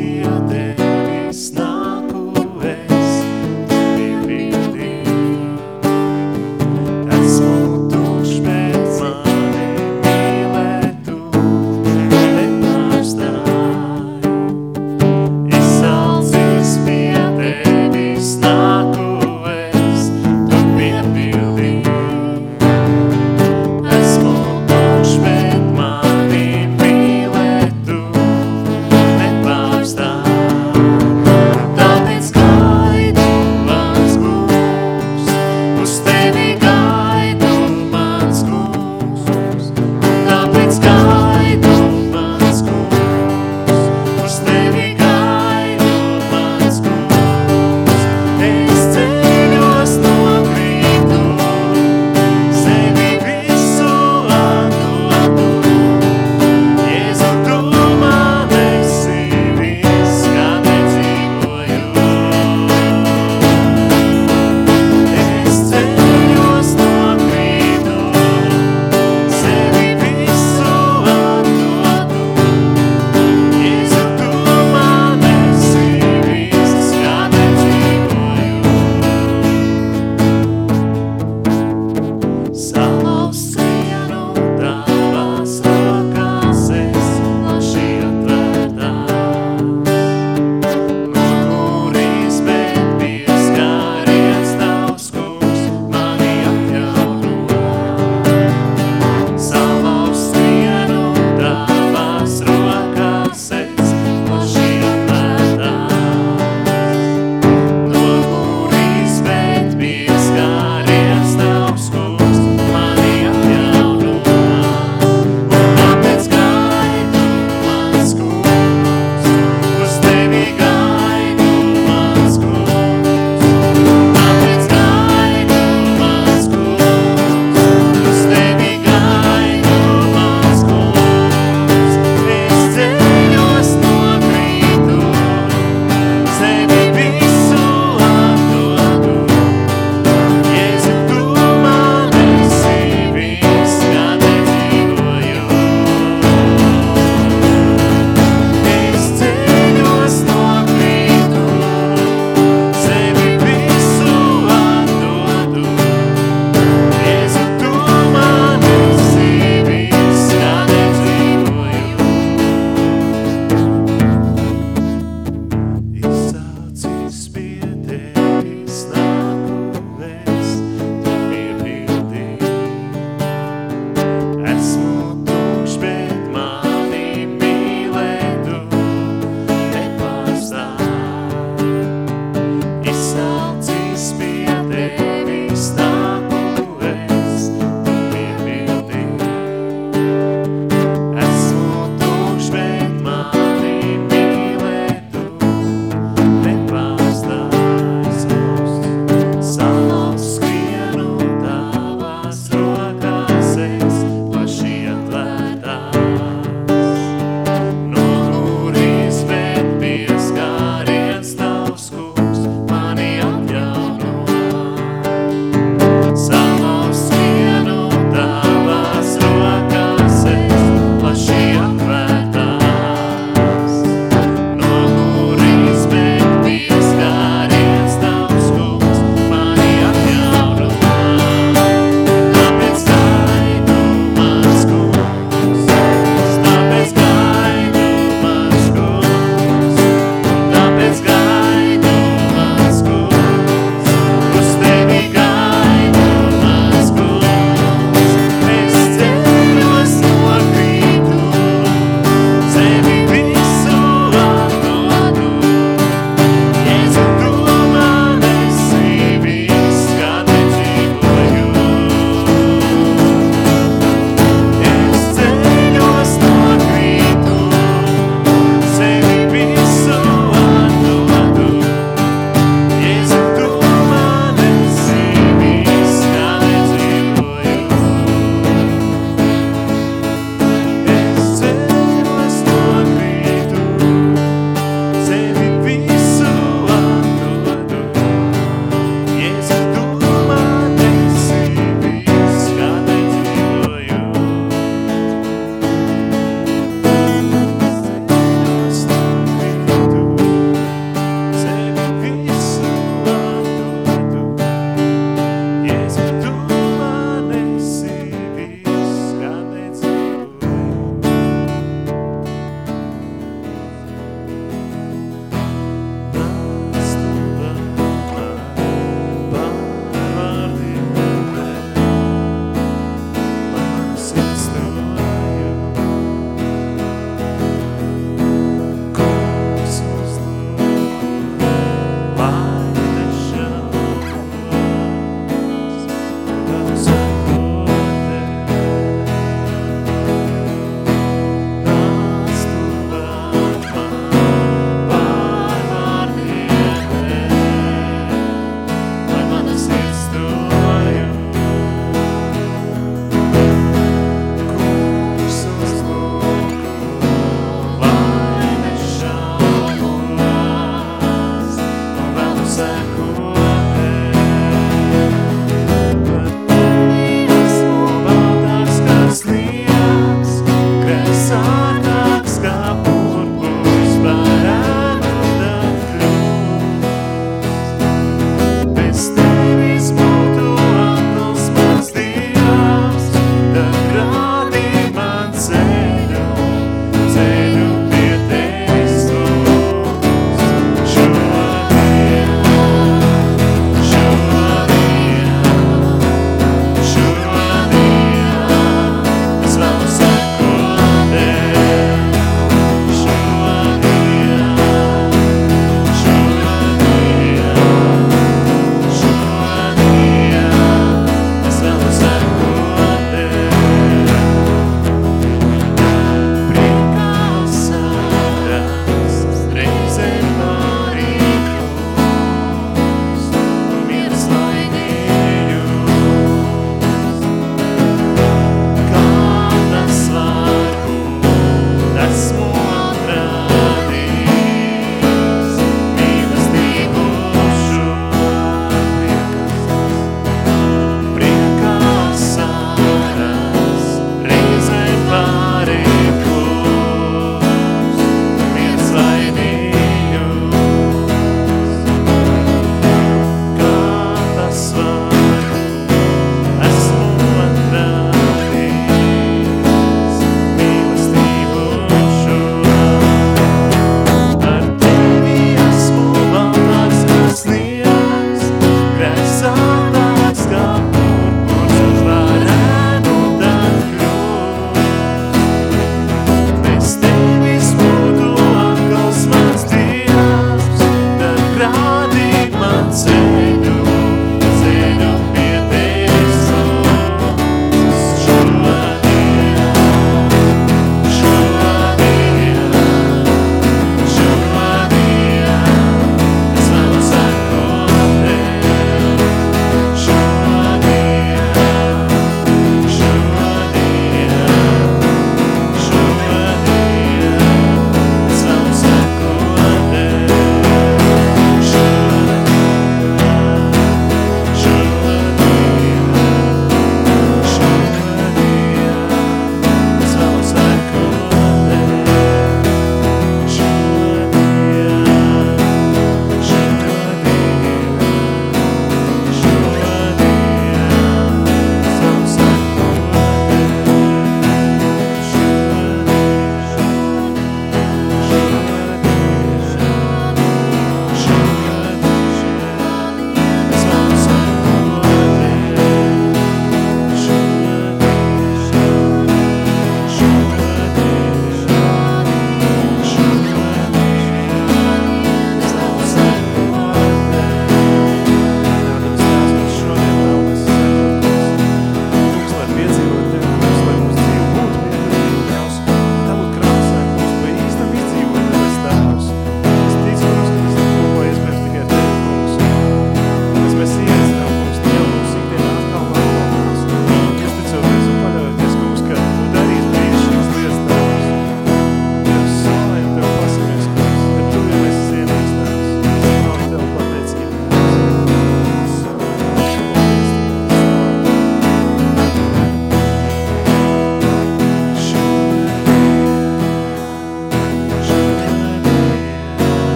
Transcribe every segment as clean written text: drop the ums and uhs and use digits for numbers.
pie tevis nāku es, tu piepildi. Esmu tukšs, bet mani mīlēt tu nepārstāj. Izsalcis pie tevis nāku es, tu piepildi. Esmu tukšs, bet mani mīlēt tu nepārstāj.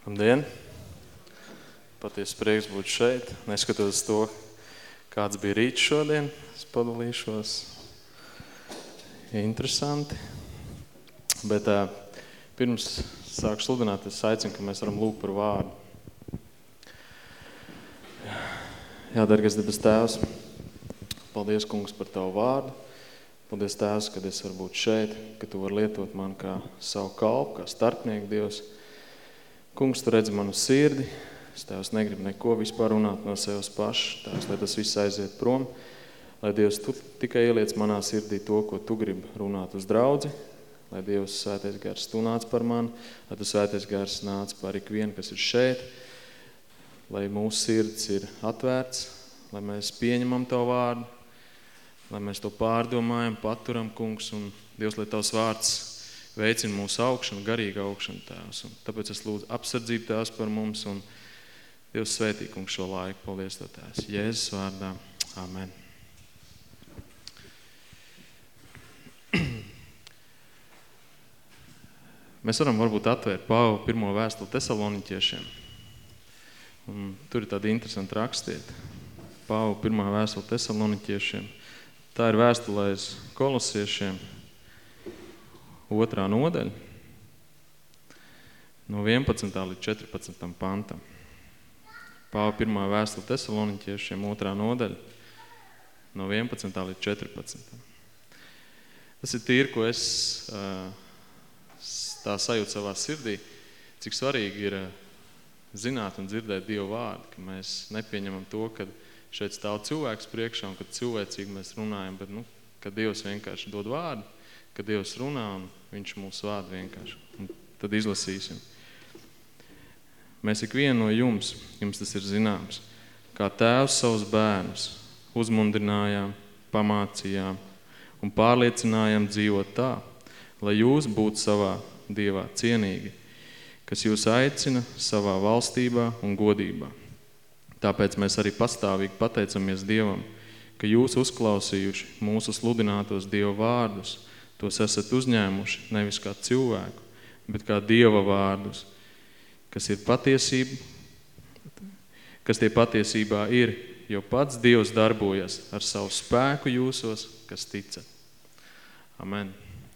Labdien! Patiesi prieks būt šeit. Neskatoties to, kāds bija rīts šodien, es padalīšos. Interesanti. Bet pirms sāku sludināt, es aicinu, ka mēs varam lūgt par vārdu. Jā, dargais debes Tēvs, paldies, Kungs, par Tavu vārdu. Paldies, Tēvs, kad es varu būt šeit, ka Tu vari lietot man kā savu kalpu, kā starpnieku, Dievs. Kungs, Tu redzi manu sirdi. Es, Tēvs, negribu neko vispār runāt no sevis paša. Tēvs, lai tas viss aiziet prom. Lai Dievs, Tu tikai ieliec manā sirdī to, ko Tu gribi runāt uz draudzi. Lai Dievs, Svētais Gars, Tu nāc par mani. Lai Tu, Svētais Gars, nāc par ikvienu, kas ir šeit. Lai mūsu sirds ir atvērts. Lai mēs pieņemam Tavu vārdu. Lai mēs to pārdomājam, paturam, Kungs. Un Dievs, lai Tavs vārds veicina mūsu augšanu, garīgu augšanu, Tēvs. Un tāpēc es lūdzu apsardzību, Tēvs, par mums. Un Dievs svētī, Kungs, šo laiku. Paldies Tev, Tēvs. Jēzus vārdā. Amen. Mēs varam varbūt atvērt Pāvila pirmo vēstuli Tesaloniķiešiem. Un tur ir tāda interesanta rakstieta. Pāvila pirmā vēstule Tesaloniķiešiem. Tā ir vēstulēs Kolosiešiem 2. nodaļa no 11. līdz 14. pantam. Pāvila pirmā vēstule Tesaloniķiešiem 2. nodaļa no 11. līdz 14. Tas ir tīri, ko es tā sajūtu savā sirdī, cik svarīgi ir zināt un dzirdēt Dievu vārdu, ka mēs nepieņemam to, ka šeit stāv cilvēks priekšā un kad cilvēcīgi mēs runājam, bet, kad Dievs vienkārši dod vārdu, kad Dievs runā un viņš mūs vārdu vienkārši. Un tad izlasīsim. Mēs ikvienu no jums tas ir zināms, kā tēvs savus bērnus uzmundrinājām, pamācījām un pārliecinājām dzīvot tā, lai jūs būtu savā Dievā cienīgi, kas jūs aicina savā valstībā un godībā. Tāpēc mēs arī pastāvīgi pateicamies Dievam, ka jūs uzklausījuši mūsu sludinātos Dieva vārdus, tos esat uzņēmuši nevis kā cilvēku, bet kā Dieva vārdus, kas tie patiesībā ir, jo pats Dievs darbojas ar savu spēku jūsos, kas ticat. Amen.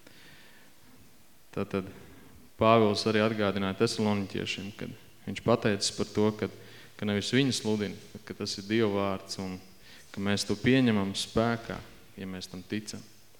Tātad Pāvils arī atgādināja Tesaloniķiešiem, kad viņš pateicis par to, ka nevis viņa sludina, bet ka tas ir Dieva vārds un ka mēs to pieņemam spēkā, ja mēs tam ticam.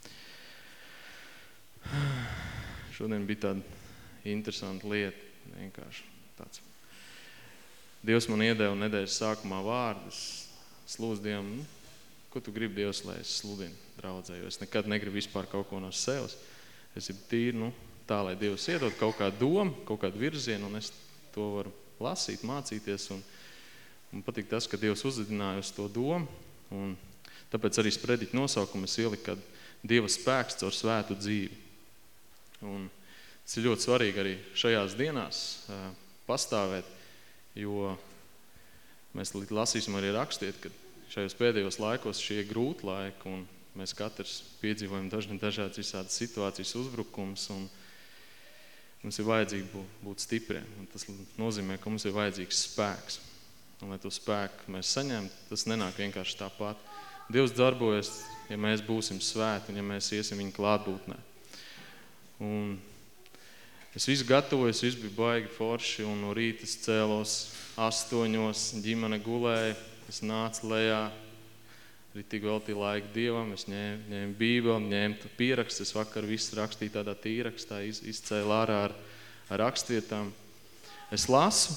Šodien bija tāda interesanta lieta, vienkārši tāds. Dievs man iedeva nedēļas sākumā vārdus, slūdz Dievam, ko tu gribi, Dievs, lai es sludinu draudzē, jo es nekad negribu vispār kaut ko no sevis. Es gribu tīri, tā, lai Dievs iedod kaut kādu domu, kaut kādu virzienu, un es to varu lasīt, mācīties, un patīk tas, ka Dievs uzvedināja uz to domu, un tāpēc arī sprediķu nosaukumu es ieliku, kad Dieva spēks caur svētu dzīvi. Un tas ir ļoti svarīgi arī šajās dienās pastāvēt, jo mēs lasīsim arī rakstiet, ka šajos pēdējos laikos šie ir grūti laiki, un mēs katrs piedzīvojam dažādas visādas situācijas uzbrukums, un mums ir vajadzīgi būt stipriem. Un tas nozīmē, ka mums ir vajadzīgs spēks. Un, lai to spēku mēs saņemtu, tas nenāk vienkārši tāpat. Dievs darbojas, ja mēs būsim svēti un ja mēs iesim viņa klātbūtnē. Un es visu gatavojos, viss bija baigi forši, un no rīta es cēlos 8, ģimene gulēja, es nācu lejā, ritīgi veltīju laiku Dievam, es ņēmu bībeli, ņēmu pierakstu, es vakar visu rakstīju tādā tīrakstā, izcēlu ārā ar rakstvietām. Es lasu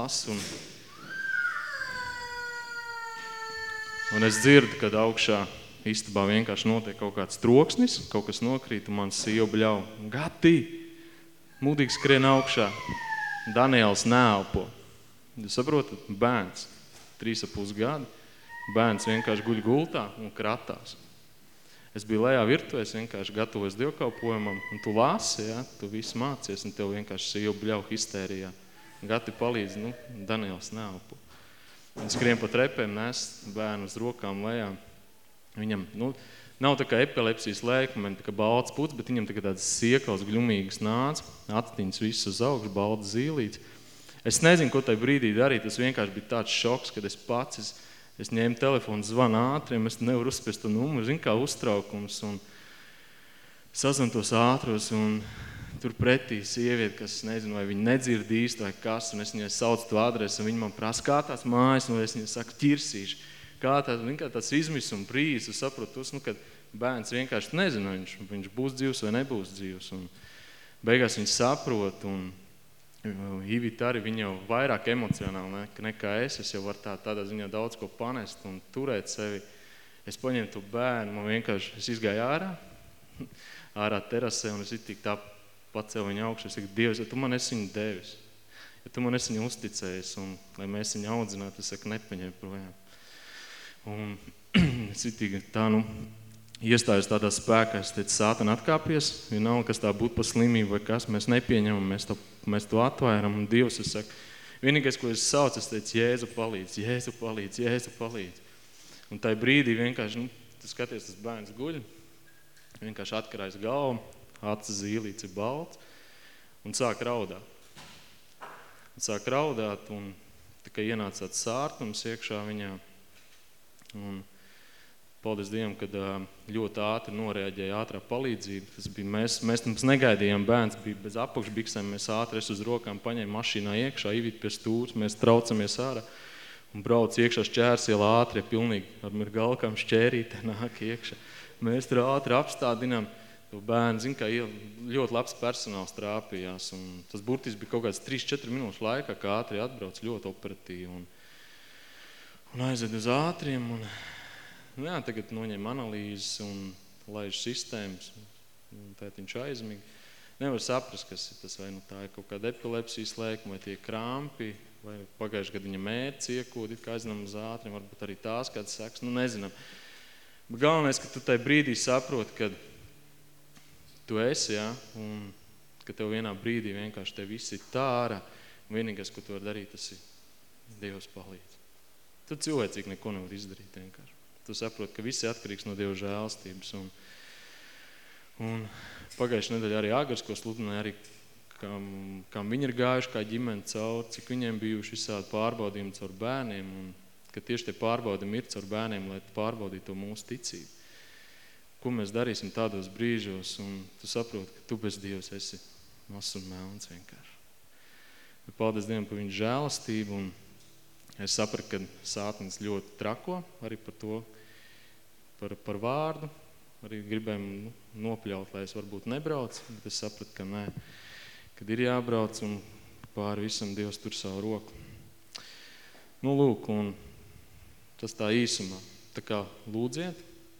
un es dzirdu, kad augšā istabā vienkārši notiek kaut kāds troksnis, kaut kas nokrīt, un man sieva bļauj. Gati! Mūdīgi skrien augšā. Daniels neelpo. Jūs saprotat? Bērns, 3,5 gadi. Bērns vienkārši guļ gultā un kratās. Es biju lejā virtuvē, es vienkārši gatavos dievkalpojumam, un tu lasi, ja, tu visu mācies, un tev vienkārši sieva bļauj histērijā. Gati palīdz, Daniels neelpo. Un skrien pa trepēm, nes bērnu uz rokām lejā. Viņam, nav tā kā epilepsijas lēkmeni, tā kā balts puts, bet viņam tā kā tāds siekals gļumīgas nāca, attiņas visas uz augšu, balts zīlīts. Es nezinu, ko tajā brīdī darīt, tas vienkārši bija tāds šoks, kad es pats, es ņēmu telefonu, zvanu ātriem, es nevaru uzspiest to numuru, zinu, kā uztraukums, un sazvanu tos ātros, un tur pretī sieviete, kas nezinu, vai viņa nedzird īsti vai kas, un es viņai saucu to adresi, un viņa man prasa, kā tās mājas, un es viņai saku, ķirsīši, kā tāds izmisuma brīdis, es saprotu tos, kad bērns vienkārši nezina, viņš būs dzīvs vai nebūs dzīvs, un beigās viņš saprot, un Ivita arī, viņa jau vairāk emocionāli nekā es jau varu tādā ziņā daudz ko panest un turēt sevi. Es paņēmu to bērnu, man vienkārši, es izgāju ārā terasē, un es tik tā pacēlu viņu augšu, es saku, Dievs, ja tu man esi viņu devis, ja tu man esi viņu uzticējis, un lai mēs viņu audzinātu, es saku, nepaņem projām. Un es tā, iestājos tādā spēkā, es teicu, Sātan atkāpies, vienalga, kas tā būtu par slimību vai kas, mēs nepieņemam, mēs to atvairam, un Dievs, es saku, vienīgais, ko es saucu, es teicu, Jēzu palīdz, Jēzu palīdz, Jēzu palīdz. Un tajā brīdī vienkārši, tu skaties, tas bērns guļ, vienkārši atkarājas galvu, acis zīlīts ir balts, un sāk raudāt. Un tikai ienāca tāds sārtums iekšā viņā, un paldies Dievam, kad ļoti ātri noreaģēja ātrā palīdzība. Tas bija, mēs negaidījām, bērns bija bez apakšbiksēm, mēs ātri uz rokām paņēma mašīnā iekšā, Ivita pie stūras, mēs traucamies ārā un brauc iekšā šķērsielā ātri, pilnīgi ar galkām šķērītē nāk iekšā. Mēs tur ātri apstādinām to bērnu, zin, kā ļoti labs personāls trāpījās, un tas burtiski bija kaut kāds 3-4 minūšu laikā, kā ātri atbrauc ļoti operatīvi, un aizved uz ātriem, un jā, tagad noņem analīzes un laiž sistēmas, un tētiņš aizmig. Nevar saprast, kas ir tas, vai tā ir kaut kāda epilepsijas lēkuma, vai tie krampi, vai pagājuši gadu viņa mērķi iekūdi, kā aizinām uz ātriem, varbūt arī tās kāds seks, nezinām. Bet galvenais, ka tu tajā brīdī saproti, kad tu esi, jā, un ka tev vienā brīdī vienkārši tev viss ir tā ārā, un vienīgais, ko tu vari darīt, tas ir Dievs palīdz. Tu cilvēcīgi neko nevar izdarīt vienkārši. Tu saproti, ka viss ir atkarīgs no Dieva žēlstības. Un pagājušajā nedēļā arī Agars, ko sludināja arī, kam viņi ir gājuši, kā ģimeni cauri, cik viņiem bijuši visādi pārbaudījumi caur bērniem, un ka tieši tie pārbaudījumi ir caur bērniem, lai pārbaudītu to mūsu ticību. Ko mēs darīsim tādos brīžos, un tu saproti, ka tu bez Dievs esi mazs un melns vienkārši. Bet paldies Dievam par viņu žēlastību, un es sapratu, ka Sātans ļoti trako arī par to, par vārdu. Arī gribēju nopļaut, lai es varbūt nebrauc, bet es sapratu, ka nē, kad ir jābrauc, un pāri visam Dievs tur savu roku. Lūk, un tas tā īsumā. Tā kā lūdziet,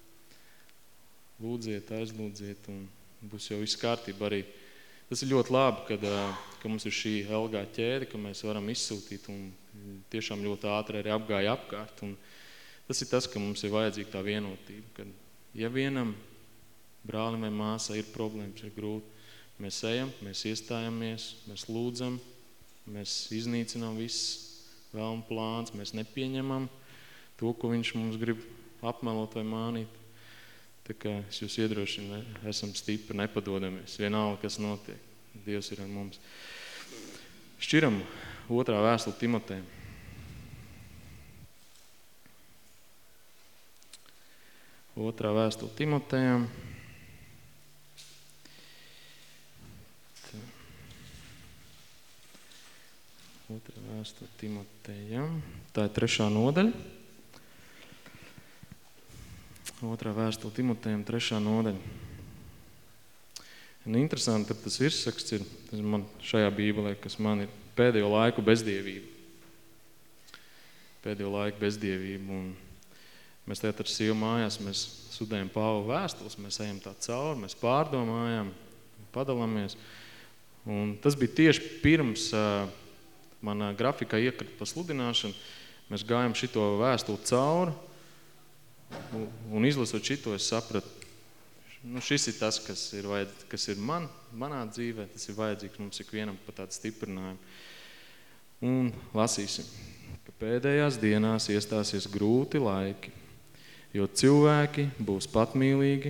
aizlūdziet, un būs jau viss kārtība arī. Tas ir ļoti labi, ka mums ir šī LG ķēde, ka mēs varam izsūtīt, un tiešām ļoti ātri arī apgāja apkārt. Un tas ir tas, ka mums ir vajadzīga tā vienotība, kad ja vienam brālim vai māsai ir problēmas, ir grūti, mēs ejam, mēs iestājamies, mēs lūdzam, mēs iznīcinām viss vēlmu plāns, mēs nepieņemam to, ko viņš mums grib apmelot vai mānīt. Tā kā es jūs iedrošinu, esam stipri, nepadodamies, vienalga, kas notiek. Dievs ir ar mums. Šķiram 2. vēstule Timotejam. 2. vēstule Timotejam. Tā ir 3. nodaļa. 2. vēstule Timotejam, 3. nodaļa. Un interesanti, ka tas virsraksts ir man šajā bībelē, kas man ir pēdējo laiku bezdievība. Un mēs tagad ar sievu mājās, mēs studējam Pāvila vēstules, mēs ejam tā cauri, mēs pārdomājam, padalāmies. Un tas bija tieši pirms manā grafikā iekrita pa sludināšanu. Mēs gājam šito vēstuli cauri, un izlasot šito, es sapratu, šis ir tas, kas ir manā dzīvē, tas ir vajadzīgs mums ikvienam par tādu stiprinājumu. Un lasīsim, ka pēdējās dienās iestāsies grūti laiki, jo cilvēki būs patmīlīgi,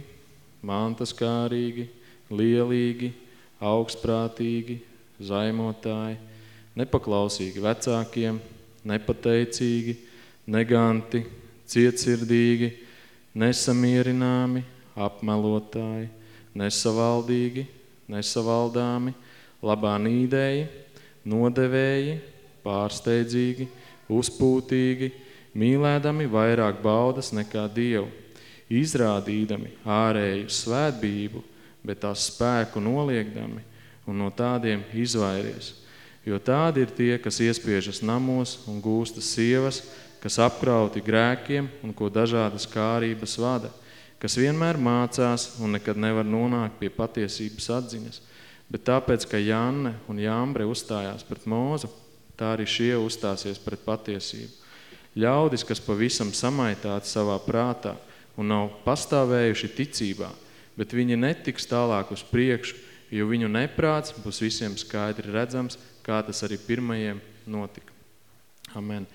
mantaskārīgi, lielīgi, augstprātīgi, zaimotāji, nepaklausīgi vecākiem, nepateicīgi, neganti, cietsirdīgi, nesamierināmi, apmelotāji, nesavaldīgi, nesavaldāmi, labā nīdēji, nodevēji, pārsteidzīgi, uzpūtīgi, mīlēdami vairāk baudas nekā Dievu, izrādīdami ārēju svētbību, bet tās spēku noliekdami un no tādiem izvairies. Jo tādi ir tie, kas iespiežas namos un gūsta sievas, kas apkrauti grēkiem un ko dažādas kārības vada, kas vienmēr mācās un nekad nevar nonākt pie patiesības atziņas. Bet tāpēc, ka Janne un Jāmbre uzstājās pret Mūzu, tā arī šie uzstāsies pret patiesību. Ļaudis, kas pavisam samaitāti savā prātā un nav pastāvējuši ticībā, bet viņi netiks tālāk uz priekšu, jo viņu neprāts būs visiem skaidri redzams, kā tas arī pirmajiem notika. Amen.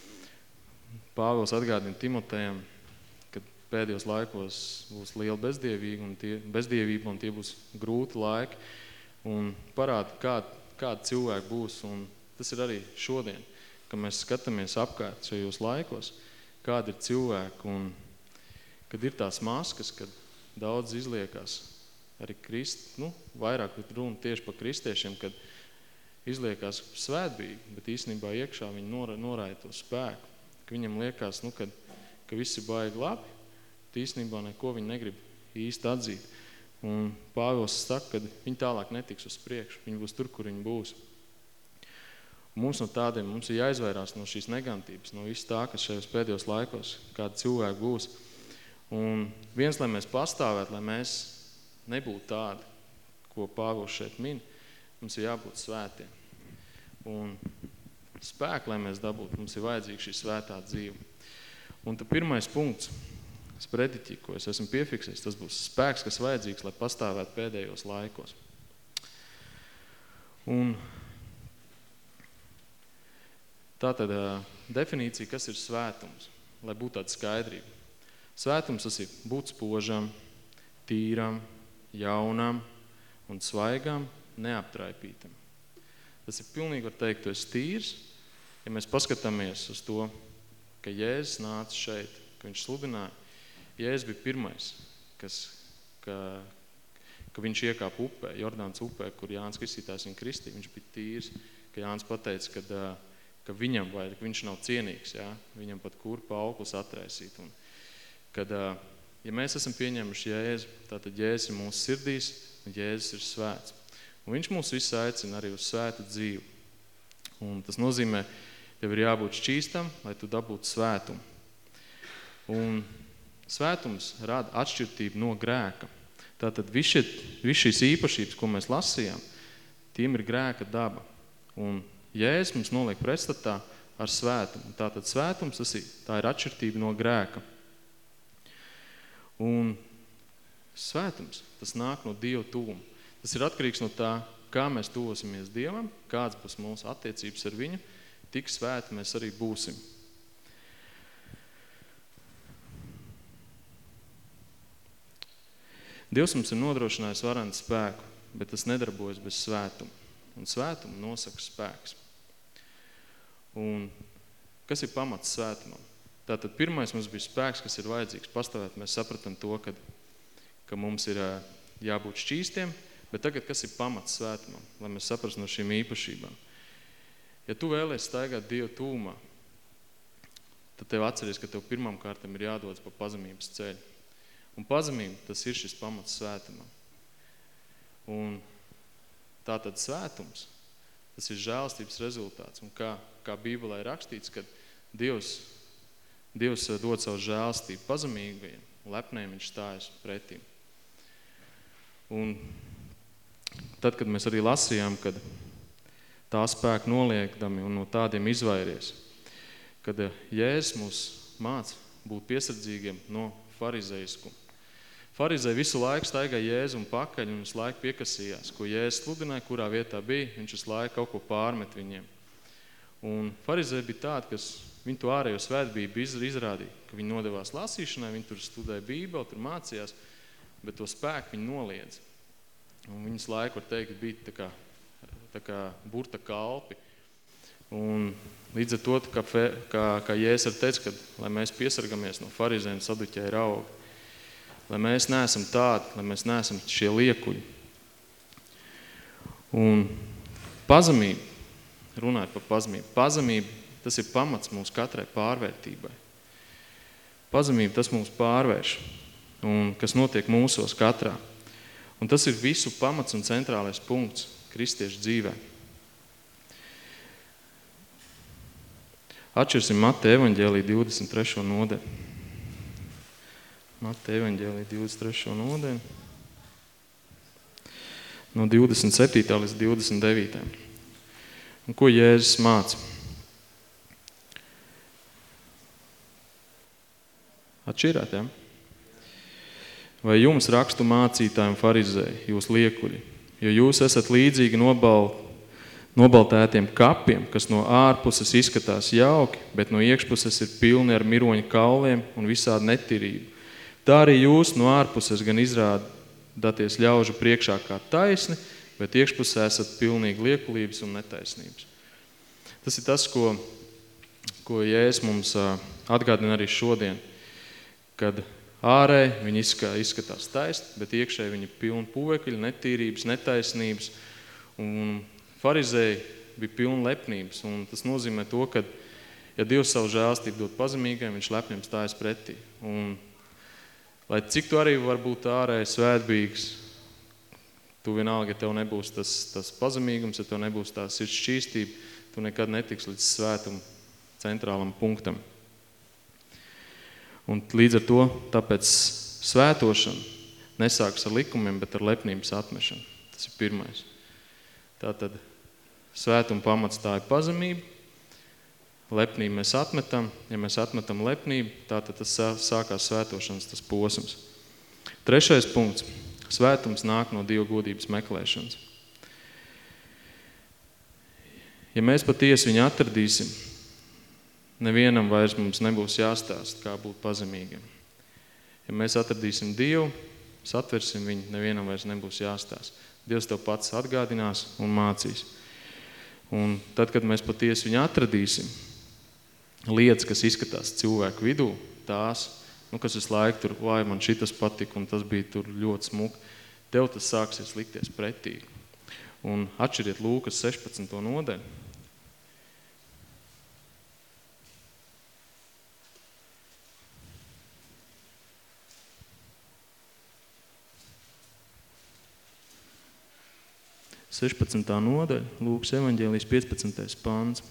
Pāvils atgādina Timotejam, ka pēdējos laikos būs liela bezdievība un tie būs grūti laiki un parāda, kādi cilvēki būs. Un tas ir arī šodien, ka mēs skatāmies apkārt šajos laikos, kādi ir cilvēki un kad ir tās maskas, kad daudz izliekās arī vairāk runa tieši par kristiešiem, kad izliekās svētbīgi, bet īstenībā iekšā viņi noraida to spēku. Ka viņam liekas, ka viss ir baigi labi, bet īstenībā neko viņi negrib īsti atzīt. Un Pāvils saka, ka viņi tālāk netiks uz priekšu, viņi būs tur, kur viņi būs. Mums ir jāizvairās no šīs negantības, no viss tā, kas šajos pēdējos laikos, kādi cilvēki būs. Un viens, lai mēs pastāvētu, lai mēs nebūtu tādi, ko Pāvils šeit min, mums ir jābūt svētiem. Un spēku, lai mēs dabūtu, mums ir vajadzīga šī svētā dzīve. Un tad pirmais punkts, sprediķi, ko es esmu piefiksējis, tas būs spēks, kas vajadzīgs, lai pastāvētu pēdējos laikos. Un tātad definīcija, kas ir svētums, lai būtu tāda skaidrība. Svētums tas ir būt spožam, tīram, jaunam un svaigam, neaptraipītam. Tas ir pilnīgi, var teikt, tu esi tīrs. Ja mēs paskatāmies uz to, ka Jēzus nāca šeit, ka viņš sludināja, Jēzus bija pirmais, ka viņš iekāpa upē, Jordānas upē, kur Jānis Kristītājs viņu kristīja. Viņš bija tīrs, ka Jānis pateica, ka viņam vajag, ka viņš nav cienīgs, jā? Viņam pat kurpa auklus atraisīt. Un, kad, ja mēs esam pieņēmuši Jēzu, tātad Jēzus ir mūsu sirdīs un Jēzus ir svēts. Un viņš mūs visu aicina arī uz svētu dzīvi. Un tas nozīmē, tev ir jābūt šķīstam, lai tu dabūtu svētumu. Un svētums rada atšķirtību no grēka. Tātad viss šīs īpašības, ko mēs lasījām, tiem ir grēka daba. Un Jēzus mums noliek pretstatā ar svētumu. Tātad svētums, tā ir atšķirtība no grēka. Un svētums, tas nāk no Dieva tuvuma. Tas ir atkarīgs no tā, kā mēs tuvosimies Dievam, kāds būs mūsu attiecības ar viņu, tik svēti mēs arī būsim. Dievs mums ir nodrošinājis varenu spēku, bet tas nedarbojas bez svētuma. Un svētumu nosaka spēks. Un kas ir pamats svētumam? Tātad pirmais mums bija spēks, kas ir vajadzīgs pastāvēt. Mēs sapratam to, ka mums ir jābūt šķīstiem, bet tagad kas ir pamats svētumam, lai mēs saprastu no šīm īpašībām? Ja tu vēlies staigāt Dieva tūmā, tad tev atceries, ka tev pirmām kārtam ir jādodas pa pazemības ceļu. Un pazemība, tas ir šis pamats svētumam. Un tātad svētums, tas ir žēlstības rezultāts. Un kā Bībelē ir rakstīts, kad Dievs dod savu žēlstību pazemīgajiem, lepniem viņš stājas pretīm. Un tad, kad mēs arī lasījām, kad tā spēku noliekdami un no tādiem izvairies, kad Jēzus mūs māca būt piesardzīgiem no farizeiskuma. Farizei visu laiku staigāja Jēzu un pakaļ un visu laiku piekasījās, ko Jēzus sludināja, kurā vietā bija, viņš visu laiku kaut ko pārmet viņiem. Un farizei bija tādi, kas viņi to ārējo svētbību izrādīja, ka viņi nodevās lasīšanai, viņi tur studēja Bībeli, tur mācījās, bet to spēku viņi noliedz. Un viņas laiku, var teikt, bija tā kā burta kalpi. Un līdz ar to, kā Jēzus ar teica, ka, lai mēs piesargamies no farizēm saduķēju rauga, lai mēs neesam tādi, lai mēs neesam šie liekuļi. Un pazemība, runājot par pazemību, tas ir pamats mūsu katrai pārvērtībai. Pazemība, tas mūs pārvērš, un kas notiek mūsos katrā. Un tas ir visu pamats un centrālais punkts kristiešu dzīvē. Atšķirsim Mateja evaņģēlija 23. nodaļu. Mateja evaņģēlija 23. nodaļu. No 27. līdz 29. Un ko Jēzus māca? Atšķirāt, ja? Vai jums rakstu mācītājiem farizēji, jūs liekuļi, jo jūs esat līdzīgi nobaltētiem kapiem, kas no ārpuses izskatās jauki, bet no iekšpuses ir pilni ar miroņu kauliem un visādi netirību. Tā arī jūs no ārpuses gan izrādāties ļaužu priekšā kā taisni, bet iekšpusē esat pilnīgi liekulības un netaisnības. Tas ir tas, ko Jēzus mums atgādina arī šodien, kad ārēji viņi izskatās taisni, bet iekšēji viņi pilni puvekļi, netīrības, netaisnības, un farizēji bija pilni lepnības, un tas nozīmē to, ka, ja Dievs savu žēlstību dod pazemīgiem, viņš lepniem stājas pretī. Un, lai cik tu arī var būt ārēji svētbīgs, tu vienalga, ja tev nebūs tas pazemīgums, ja tev nebūs tā sirds šķīstība, tu nekad netiks līdz svētuma centrālam punktam. Un līdz ar to, tāpēc svētošana nesākas ar likumiem, bet ar lepnības atmešanu. Tas ir pirmais. Tātad svētuma pamats tā ir pazemība, lepnību mēs atmetam, ja mēs atmetam lepnību, tātad tas sākās svētošanas tas posms. Trešais punkts. Svētums nāk no Dieva godības meklēšanas. Ja mēs patiesi viņu atradīsim, nevienam vairs mums nebūs jāstāst, kā būt pazemīgiem. Ja mēs atradīsim Dievu, satversim viņu, nevienam vairs nebūs jāstāst. Dievs tev pats atgādinās un mācīs. Un tad, kad mēs patiesi viņu atradīsim, lietas, kas izskatās cilvēku vidū, tās, kas visu laiku tur, vai man šitas patika un tas bija tur ļoti smuki, tev tas sāksies likties pretīgi. Un atšķiriet Lūkas 16. nodaļu. nodaļa, Lūkas evaņģēlijas 15. pāns.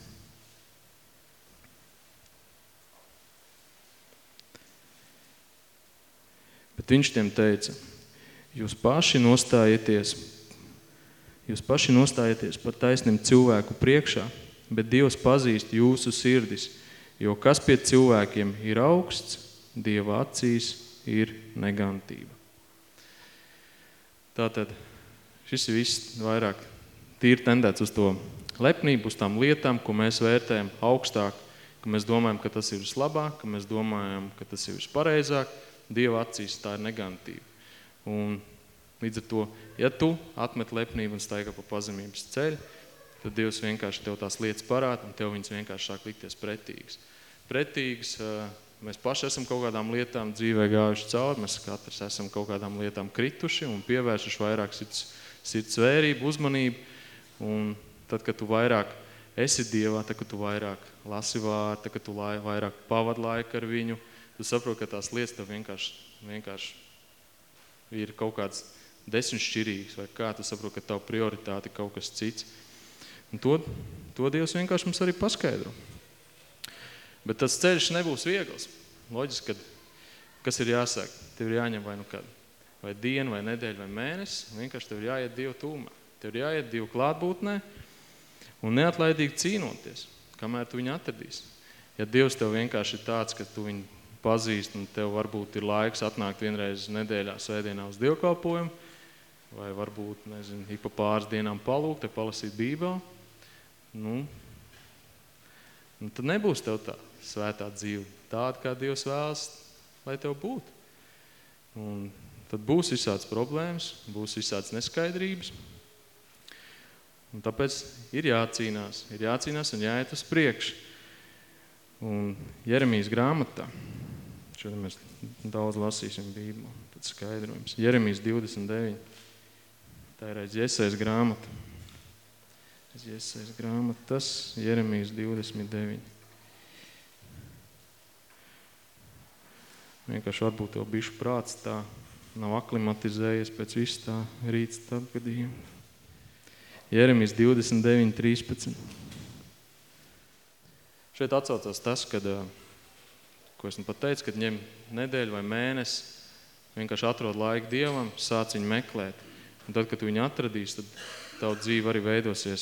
Bet viņš tiem teica, jūs paši nostājieties par taisniem cilvēku priekšā, bet Dievs pazīst jūsu sirdis, jo kas pie cilvēkiem ir augsts, Dieva acīs ir negantība. Tātad, šis ir viss vairāk tīri tendēts uz to lepnību, uz tām lietām, ko mēs vērtējam augstāk, ka mēs domājam, ka tas ir vislabāk, ka mēs domājam, ka tas ir vispareizāk. Dieva acīs tā ir negantība. Un līdz ar to, ja tu atmet lepnību un staigā pa pazemības ceļu, tad Dievs vienkārši tev tās lietas parāda un tev viņas vienkārši sāk likties pretīgas. Pretīgas, mēs paši esam kaut kādām lietām dzīvē gājuši cauri, mēs katrs esam kaut kādām lietām krituši un pievēršuši vairāk sirds vērību, uzmanību. Un tad, kad tu vairāk esi Dievā, tad, kad tu vairāk lasi vārdu, tad, kad tu vairāk pavadi laiku ar viņu, tu saproti, ka tās lietas tev vienkārši ir kaut kāds desmitšķirīgs, vai kā tu saproti, ka tavu prioritāte ir kaut kas cits. Un to Dievs vienkārši mums arī paskaidro. Bet tas ceļš nebūs viegls. Loģiski, kas ir jāsāk? Tev ir jāņem vai nu kad. Vai dienu, vai nedēļu, vai mēnesi. Vienkārši tev ir jāiet Dievu tūmā. Tev ir jāiet Dievu klātbūtnē un neatlaidīgi cīnoties, kamēr tu viņu atradīsi. Ja Dievs tev vienkārši ir tāds, ka tu viņu pazīst un tev varbūt ir laiks atnākt vienreiz nedēļā svētdienā uz dievkalpojumu, vai varbūt, ik pa pāris dienām palūgt, te palasīt Bībeli, tad nebūs tev tā svētā dzīve, tāda, kā Dievs vēlas, lai tev būtu. Un tad būs visāds problēmas, būs visāds neskaidrības. Un tāpēc ir jācīnās un jāiet uz priekšu. Un Jeremijas grāmatā, šodien mēs daudz lasīsim Bībeli, tad skaidrojums. Jeremijas 29, tā ir aiz Jesajas grāmata. Jesajas grāmatas, Jeremijas 29. Vienkārši varbūt tev bišu prāts tā nav aklimatizējies pēc visu tā rīts gadījumu. Jeremijas 29, 13. Šeit atsaucās tas, ko esmu pat teicis, kad ņem nedēļu vai mēnesi, vienkārši atrod laiku Dievam, sāc viņu meklēt. Un tad, kad tu viņu atradīs, tad tavu dzīve arī veidosies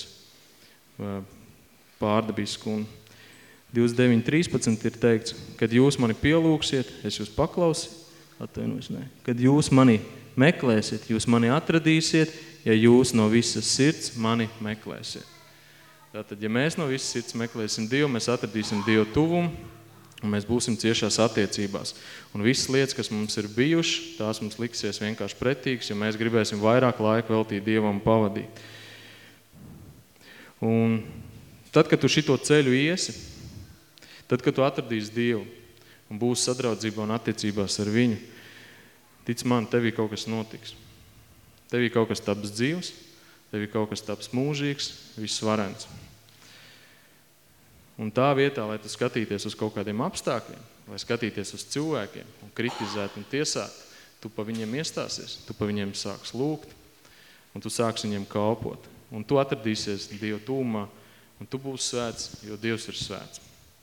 pārdabisku. Un 29.13 ir teikts, kad jūs mani pielūksiet, es jūs paklausīšu, kad jūs mani meklēsiet, jūs mani atradīsiet, ja jūs no visas sirds mani meklēsiet. Tātad, ja mēs no visas sirds meklēsim Dievu, mēs atradīsim Dievu tuvumu, un mēs būsim ciešās attiecībās. Un visas lietas, kas mums ir bijušas, tās mums liksies vienkārši pretīgas, jo mēs gribēsim vairāk laika veltīt Dievam pavadīt. Un tad, kad tu šito ceļu iesi, tad, kad tu atradīsi Dievu un būsi sadraudzībā un attiecībās ar viņu, tic man, tevī kaut kas notiks. Tevī kaut kas taps dzīvs, tevī kaut kas taps mūžīgs, visvarens. Un tā vietā, lai tu skatīties uz kaut kādiem apstākļiem, lai skatīties uz cilvēkiem un kritizēt un tiesāt, tu pa viņiem iestāsies, tu pa viņiem sāks lūgt un tu sāks viņiem kalpot. Un tu atradīsies Dieva tūmā un tu būsi svēts, jo Dievs ir svēts.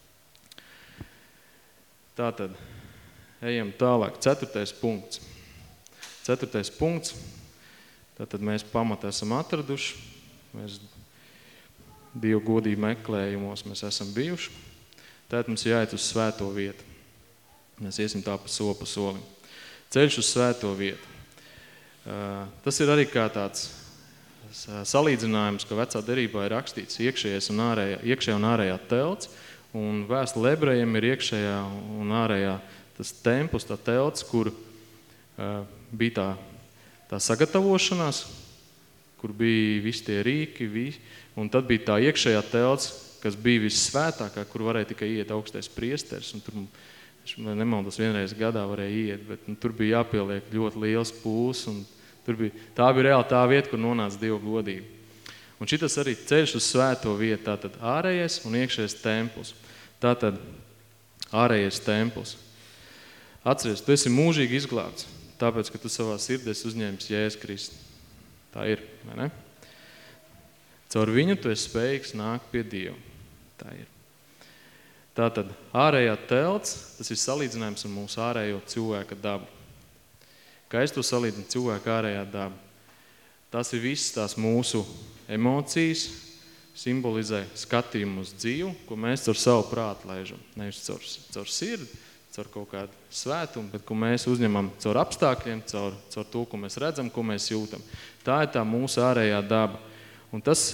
Tātad, ejam tālāk. 4. punkts. 4. punkts. Tātad mēs pamatu esam atraduši. Mēs Dievu godību meklējumos mēs esam bijuši. Tātad mums jāiet uz svēto vietu. Mēs iesim tā pa soli pa solim. Ceļš uz svēto vietu. Tas ir arī kā tāds salīdzinājums, ka vecā derībā ir rakstīts iekšējā un ārējā telts. Un vēstule ebrejiem ir iekšējā un ārējā tas templis, tā telts, kur bija tā sagatavošanās, kur bija visi tie rīki, un tad bija tā iekšējā telts, kas bija vissvētākā, kur varēja tikai iet augstais priesteris, un tur, nemaldos, vienreiz gadā varēja iet, bet tur bija jāpieliek ļoti liels pūls, un tā bija reāli tā vieta, kur nonāca Dieva godība. Un šitas arī ceļš uz svēto vietu, tātad ārējais un iekšējais templis. Tātad ārējais templis. Atceries, tu esi mūžīgi izglābts, tāpēc, ka tu savā sirdēs uzņēmis Jēzus Kristu. Tā ir, vai ne? Caur viņu tu esi spējīgs nākt pie Dieva. Tā ir. Tātad ārējā telts, tas ir salīdzinājums ar mūsu ārējo cilvēka dabu. Kā es to salīdzinu cilvēka ārējā dabu? Tas ir viss tās mūsu emocijas, simbolizē skatījumu uz dzīvu, ko mēs caur savu prātu laižam. Nevis caur sirdi, caur kaut kādu svētumu, bet ko mēs uzņemam caur apstākļiem, caur to, ko mēs redzam, ko mēs jūtam. Tā ir tā mūsu ārējā daba. Un tas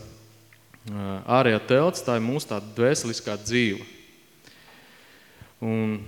ārējā telts, tā ir mūsu tā dvēseliskā dzīve. Un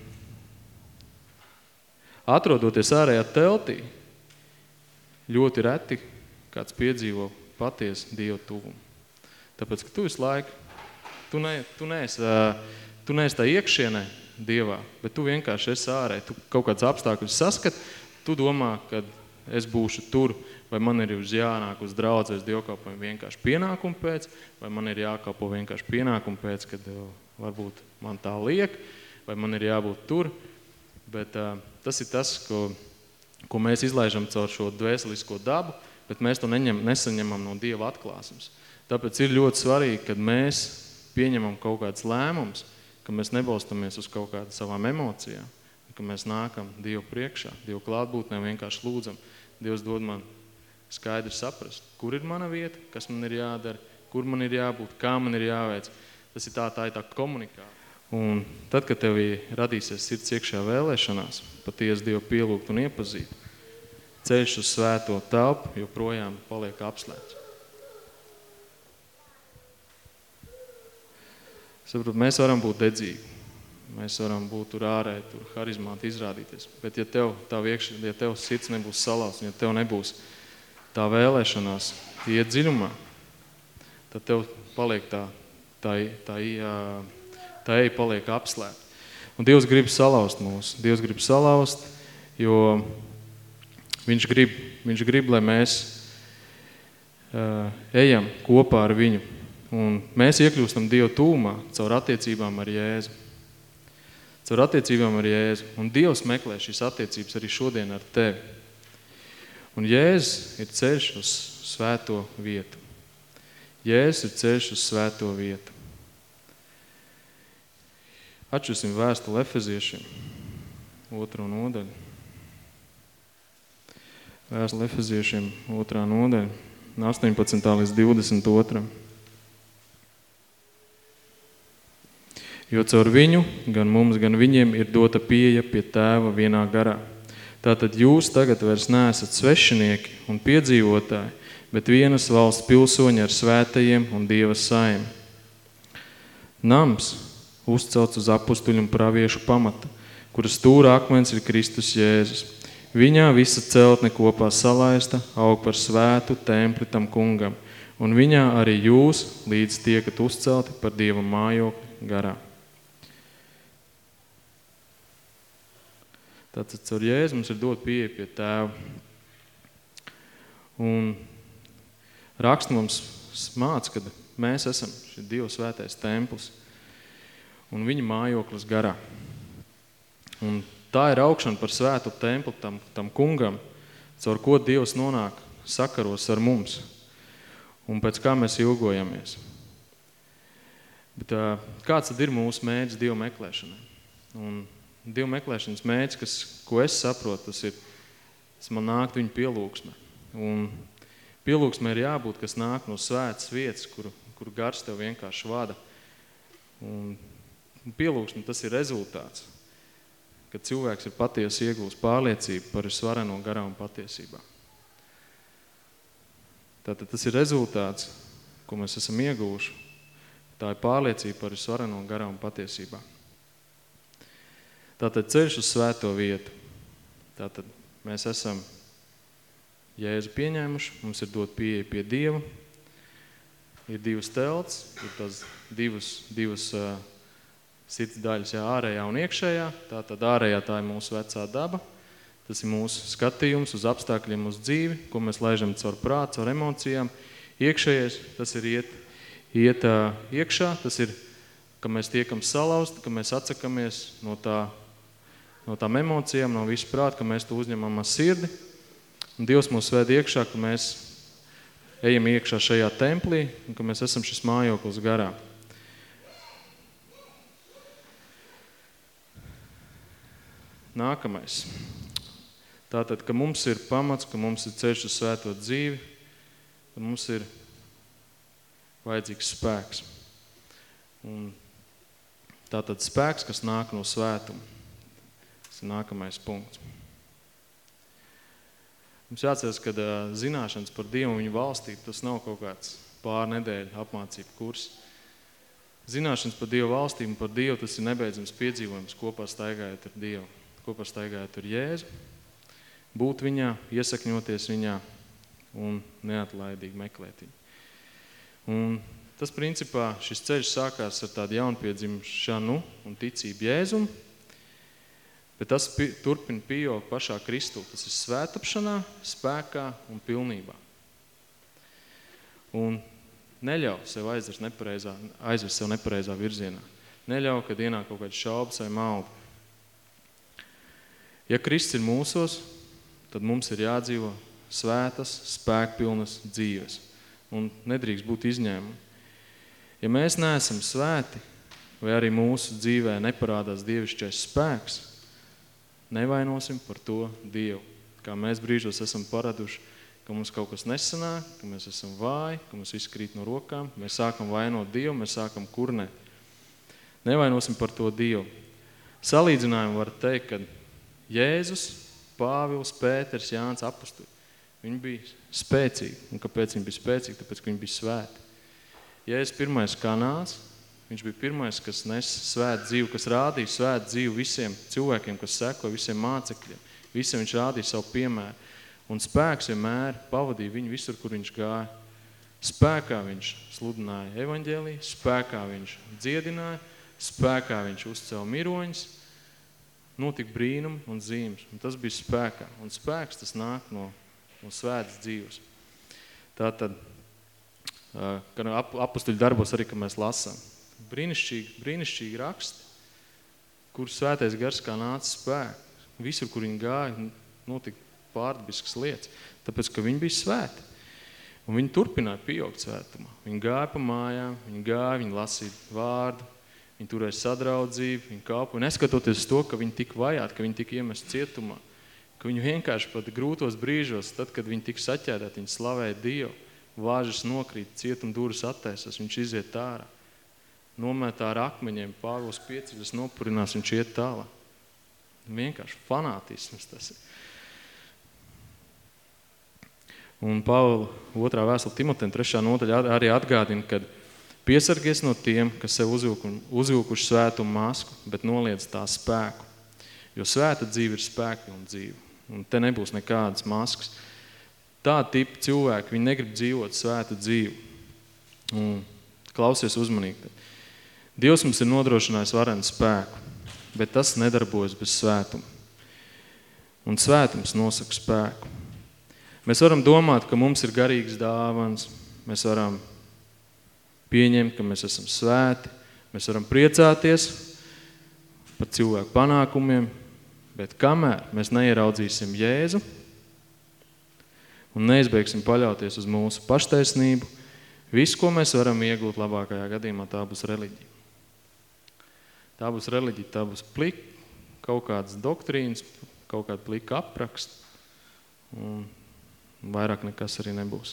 atrodoties ārējā teltī, ļoti reti kāds piedzīvo patiesu Dieva tuvumu. Tāpēc, ka tu visu laiku, tu neesi tā iekšienē Dievā, bet tu vienkārši esi ārē. Tu kaut kāds apstākļus saskat, tu domā, ka es būšu tur, vai man ir jānāk uz draudzes dievkalpojumu vienkārši pienākumu pēc, vai man ir jākalpo vienkārši pienākumu pēc, kad varbūt man tā liek, vai man ir jābūt tur. Bet tas ir tas, ko mēs izlaižam caur šo dvēselisko dabu, bet mēs to nesaņemam no Dieva atklāsmes. Tāpēc ir ļoti svarīgi, kad mēs pieņemam kaut kāds lēmums, ka mēs nebalstamies uz kaut kādu savām emocijām, ka mēs nākam Dievu priekšā, Dievu klātbūtnē vienkārši lūdzam. Dievs dod man skaidri saprast, kur ir mana vieta, kas man ir jādara, kur man ir jābūt, kā man ir jāveic. Tas ir tā ir tā komunikācija. Un tad, kad tev radīsies sirds iekšējā vēlēšanās, patiesi Dievu pielūgt un iepazīt, ceļš uz svēto telpu joprojām paliek apslēpts. Saprot, mēs varam būt dedzīgi, mēs varam būt tur ārē, tur harizmāti izrādīties, bet ja tev sirds nebūs salauzts, ja tev nebūs tā vēlēšanās iet dziļumā, tad tev paliek tā eja paliek apslēpta. Un Dievs grib salauzt mūs. Dievs grib salauzt, jo viņš grib, lai mēs ejam kopā ar viņu. Un mēs iekļūstam Dievu tūmā caur attiecībām ar Jēzu. Caur attiecībām ar Jēzu. Un Dievs meklē šīs attiecības arī šodien ar tevi. Un Jēzus ir ceļš uz svēto vietu. Jēzus ir ceļš uz svēto vietu. Atšķirsim vēstuli Efeziešiem, 2. nodaļu. Vēstuli Efeziešiem, 2. nodaļu, 18. līdz 22. Jo caur viņu, gan mums, gan viņiem ir dota pieeja pie Tēva vienā garā. Tātad jūs tagad vairs neesat svešinieki un piedzīvotāji, bet vienas valsts pilsoņi ar svētajiem un Dieva saimi. Nams uzcelts uz apustuļu un praviešu pamata, kuras stūra akmens ir Kristus Jēzus. Viņā visa celtne kopā salaista, aug par svētu templi tam kungam, un viņā arī jūs līdz tiekat uzcelti par Dieva mājokļu garā. Tātad caur Jēzu mums ir dot pieeja pie Tēva. Un raksts mums māca, kad mēs esam šī Dieva svētais templis un viņa mājoklis garā. Un tā ir augšana par svētu templi tam kungam, caur ko Dievs nonāk sakaros ar mums un pēc kā mēs ilgojamies. Bet kāds tad ir mūsu mērķis Dieva meklēšanai? Un Dieva meklēšanas mērķis, ko es saprotu, tas man nāk viņa pielūgsme. Un pielūgsme ir jābūt, kas nāk no svētas vietas, kur gars tev vienkārši vada. Un pielūgsme tas ir rezultāts, kad cilvēks ir patiesi iegūst pārliecību par svareno garā un patiesībā. Tātad tas ir rezultāts, ko mēs esam ieguvuši. Tā ir pārliecība par svareno garā un patiesībā. Tātad ceļš uz svēto vietu. Tātad mēs esam Jēzu pieņēmuši, mums ir dot pieeja pie Dieva. Ir divas telts, ir tās divas sirds daļas, ārējā un iekšējā. Tātad ārējā tā ir mūsu vecā daba. Tas ir mūsu skatījums uz apstākļiem, uz dzīvi, ko mēs laižam caur prātu, caur emocijām. Iekšējais, tas ir iet iekšā, tas ir, ka mēs tiekam salausti, ka mēs atsakamies no tām emocijām, no visu prātu, ka mēs to uzņemam ar sirdi. Un Dievs mūs ved iekšā, ka mēs ejam iekšā šajā templī un ka mēs esam šis mājoklis garā. Nākamais. Tātad, ka mums ir pamats, ka mums ir ceļš uz svēto dzīvi, ka mums ir vajadzīgs spēks. Un tātad spēks, kas nāk no svētuma. Tas ir nākamais punkts. Mums jāatceras, ka zināšanas par Dievu un viņa valstību, tas nav kaut kāds pārnedēļu apmācību kurs. Zināšanas par Dievu valstību un par Dievu, tas ir nebeidzams piedzīvojums kopā staigājot ar Dievu. Kopā staigājot ar Jēzu, būt viņā, iesakņoties viņā un neatlaidīgi meklēt viņu. Un tas principā šis ceļš sākās ar tādu jaunpiedzimšanu un ticību Jēzum, bet tas turpina pieaugt pašā Kristū. Tas ir svētapšanā, spēkā un pilnībā. Un neļauj sev aizvest sev nepareizā virzienā. Neļauj, kad ienāk kaut kāds šaubas vai maldi. Ja Kristus ir mūsos, tad mums ir jādzīvo svētas, spēkpilnas dzīves. Un nedrīkst būt izņēmumi. Ja mēs neesam svēti, vai arī mūsu dzīvē neparādās dievišķais spēks, nevainosim par to Dievu. Kā mēs brīžos esam paraduši, ka mums kaut kas nesanāk, ka mēs esam vāji, ka mums viss krīt no rokām, mēs sākam vainot Dievu, mēs sākam kurnēt. Nevainosim par to Dievu. Salīdzinājumu var teikt, ka Jēzus, Pāvils, Pēters, Jānis apustuļi. Viņi bija spēcīgi. Un kāpēc viņi bija spēcīgi? Tāpēc, ka viņi bija svēti. Jēzus pirmais kā nāca, viņš bija pirmais, kas nes svētu dzīvi, kas rādīja svētu dzīvi visiem cilvēkiem, kas seko, visiem mācekļiem. Visiem viņš rādīja savu piemēru. Un spēks vienmēr pavadīja viņu visur, kur viņš gāja. Spēkā viņš sludināja evaņģēliju, spēkā viņš dziedināja, spēkā viņš uzcēla miroņus, notika brīnumi un zīmes. Un tas bija spēkā. Un spēks tas nāk no svētas dzīves. Tātad, kad apostoļu darbos arī, kad mēs lasām, brīnišķīgi raksti, kur svētais gars kā nāca spēku. Visur, kur viņi gāja, notika pārdabiskas lietas, tāpēc, ka viņi bija svēti. Un viņi turpināja pieaugt svētumā. Viņi gāja pa mājām, viņi lasīja vārdu, viņi turēja sadraudzību, viņi kalpoja. Neskatoties uz to, ka viņi tika vajāti, ka viņi tika iemest cietumā, ka viņi vienkārši pat grūtos brīžos, tad, kad viņi tika saķēdēti, viņi slavēja Dievu, vāžas nokrīt, cietuma durvis attaisas, viņš iziet ārā. Nomētā ar akmeņiem, Pāvils pieceļas, nopurinās, viņš iet tālāk. Vienkārši fanātisms tas ir. Un Pāvila 2. vēstule Timotejam 3. nodaļa arī atgādina, kad piesargies no tiem, kas sev uzvilkuši svētumu masku, bet noliedz tā spēku. Jo svēta dzīve ir spēkpilna dzīve. Un te nebūs nekādas maskas. Tāda tipa cilvēki, viņi negrib dzīvot svētu dzīvi. Un klausies uzmanīgi. Dievs mums ir nodrošinājis varenu spēku, bet tas nedarbojas bez svētuma. Un svētums nosaka spēku. Mēs varam domāt, ka mums ir garīgs dāvans, mēs varam pieņemt, ka mēs esam svēti, mēs varam priecāties par cilvēku panākumiem, bet kamēr mēs neieraudzīsim Jēzu un neizbeigsim paļauties uz mūsu paštaisnību, visu, ko mēs varam iegūt labākajā gadījumā, tā būs reliģija. Tā būs reliģija, tā būs plika, kaut kādas doktrīnas, kaut kāda plika apraksta, un vairāk nekas arī nebūs.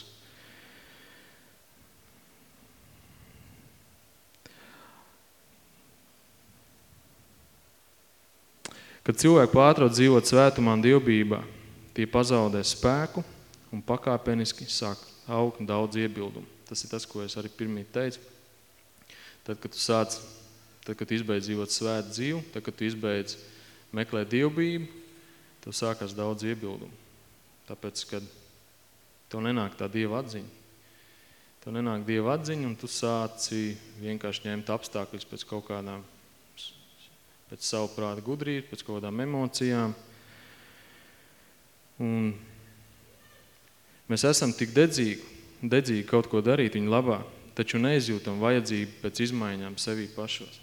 Kad cilvēki pārtrauc dzīvot svētumā un dievbijībā, tie pazaudē spēku un pakāpeniski sāk augt daudz iebildumu. Tas ir tas, ko es arī pirmīt teicu. Tad, kad tu izbeidz dzīvot svētu dzīvi, tad, kad tu izbeidz meklēt dievbijību, tev sākās daudz iebildumu. Tāpēc, kad tev nenāk tā Dieva atziņa. Tev nenāk Dieva atziņa, un tu sāci vienkārši ņemt apstākļus pēc kaut kādām, pēc savu prāta gudrību, pēc kaut kādām emocijām. Un mēs esam tik dedzīgi kaut ko darīt viņu labā, taču neizjūtam vajadzību pēc izmaiņām sevī pašos.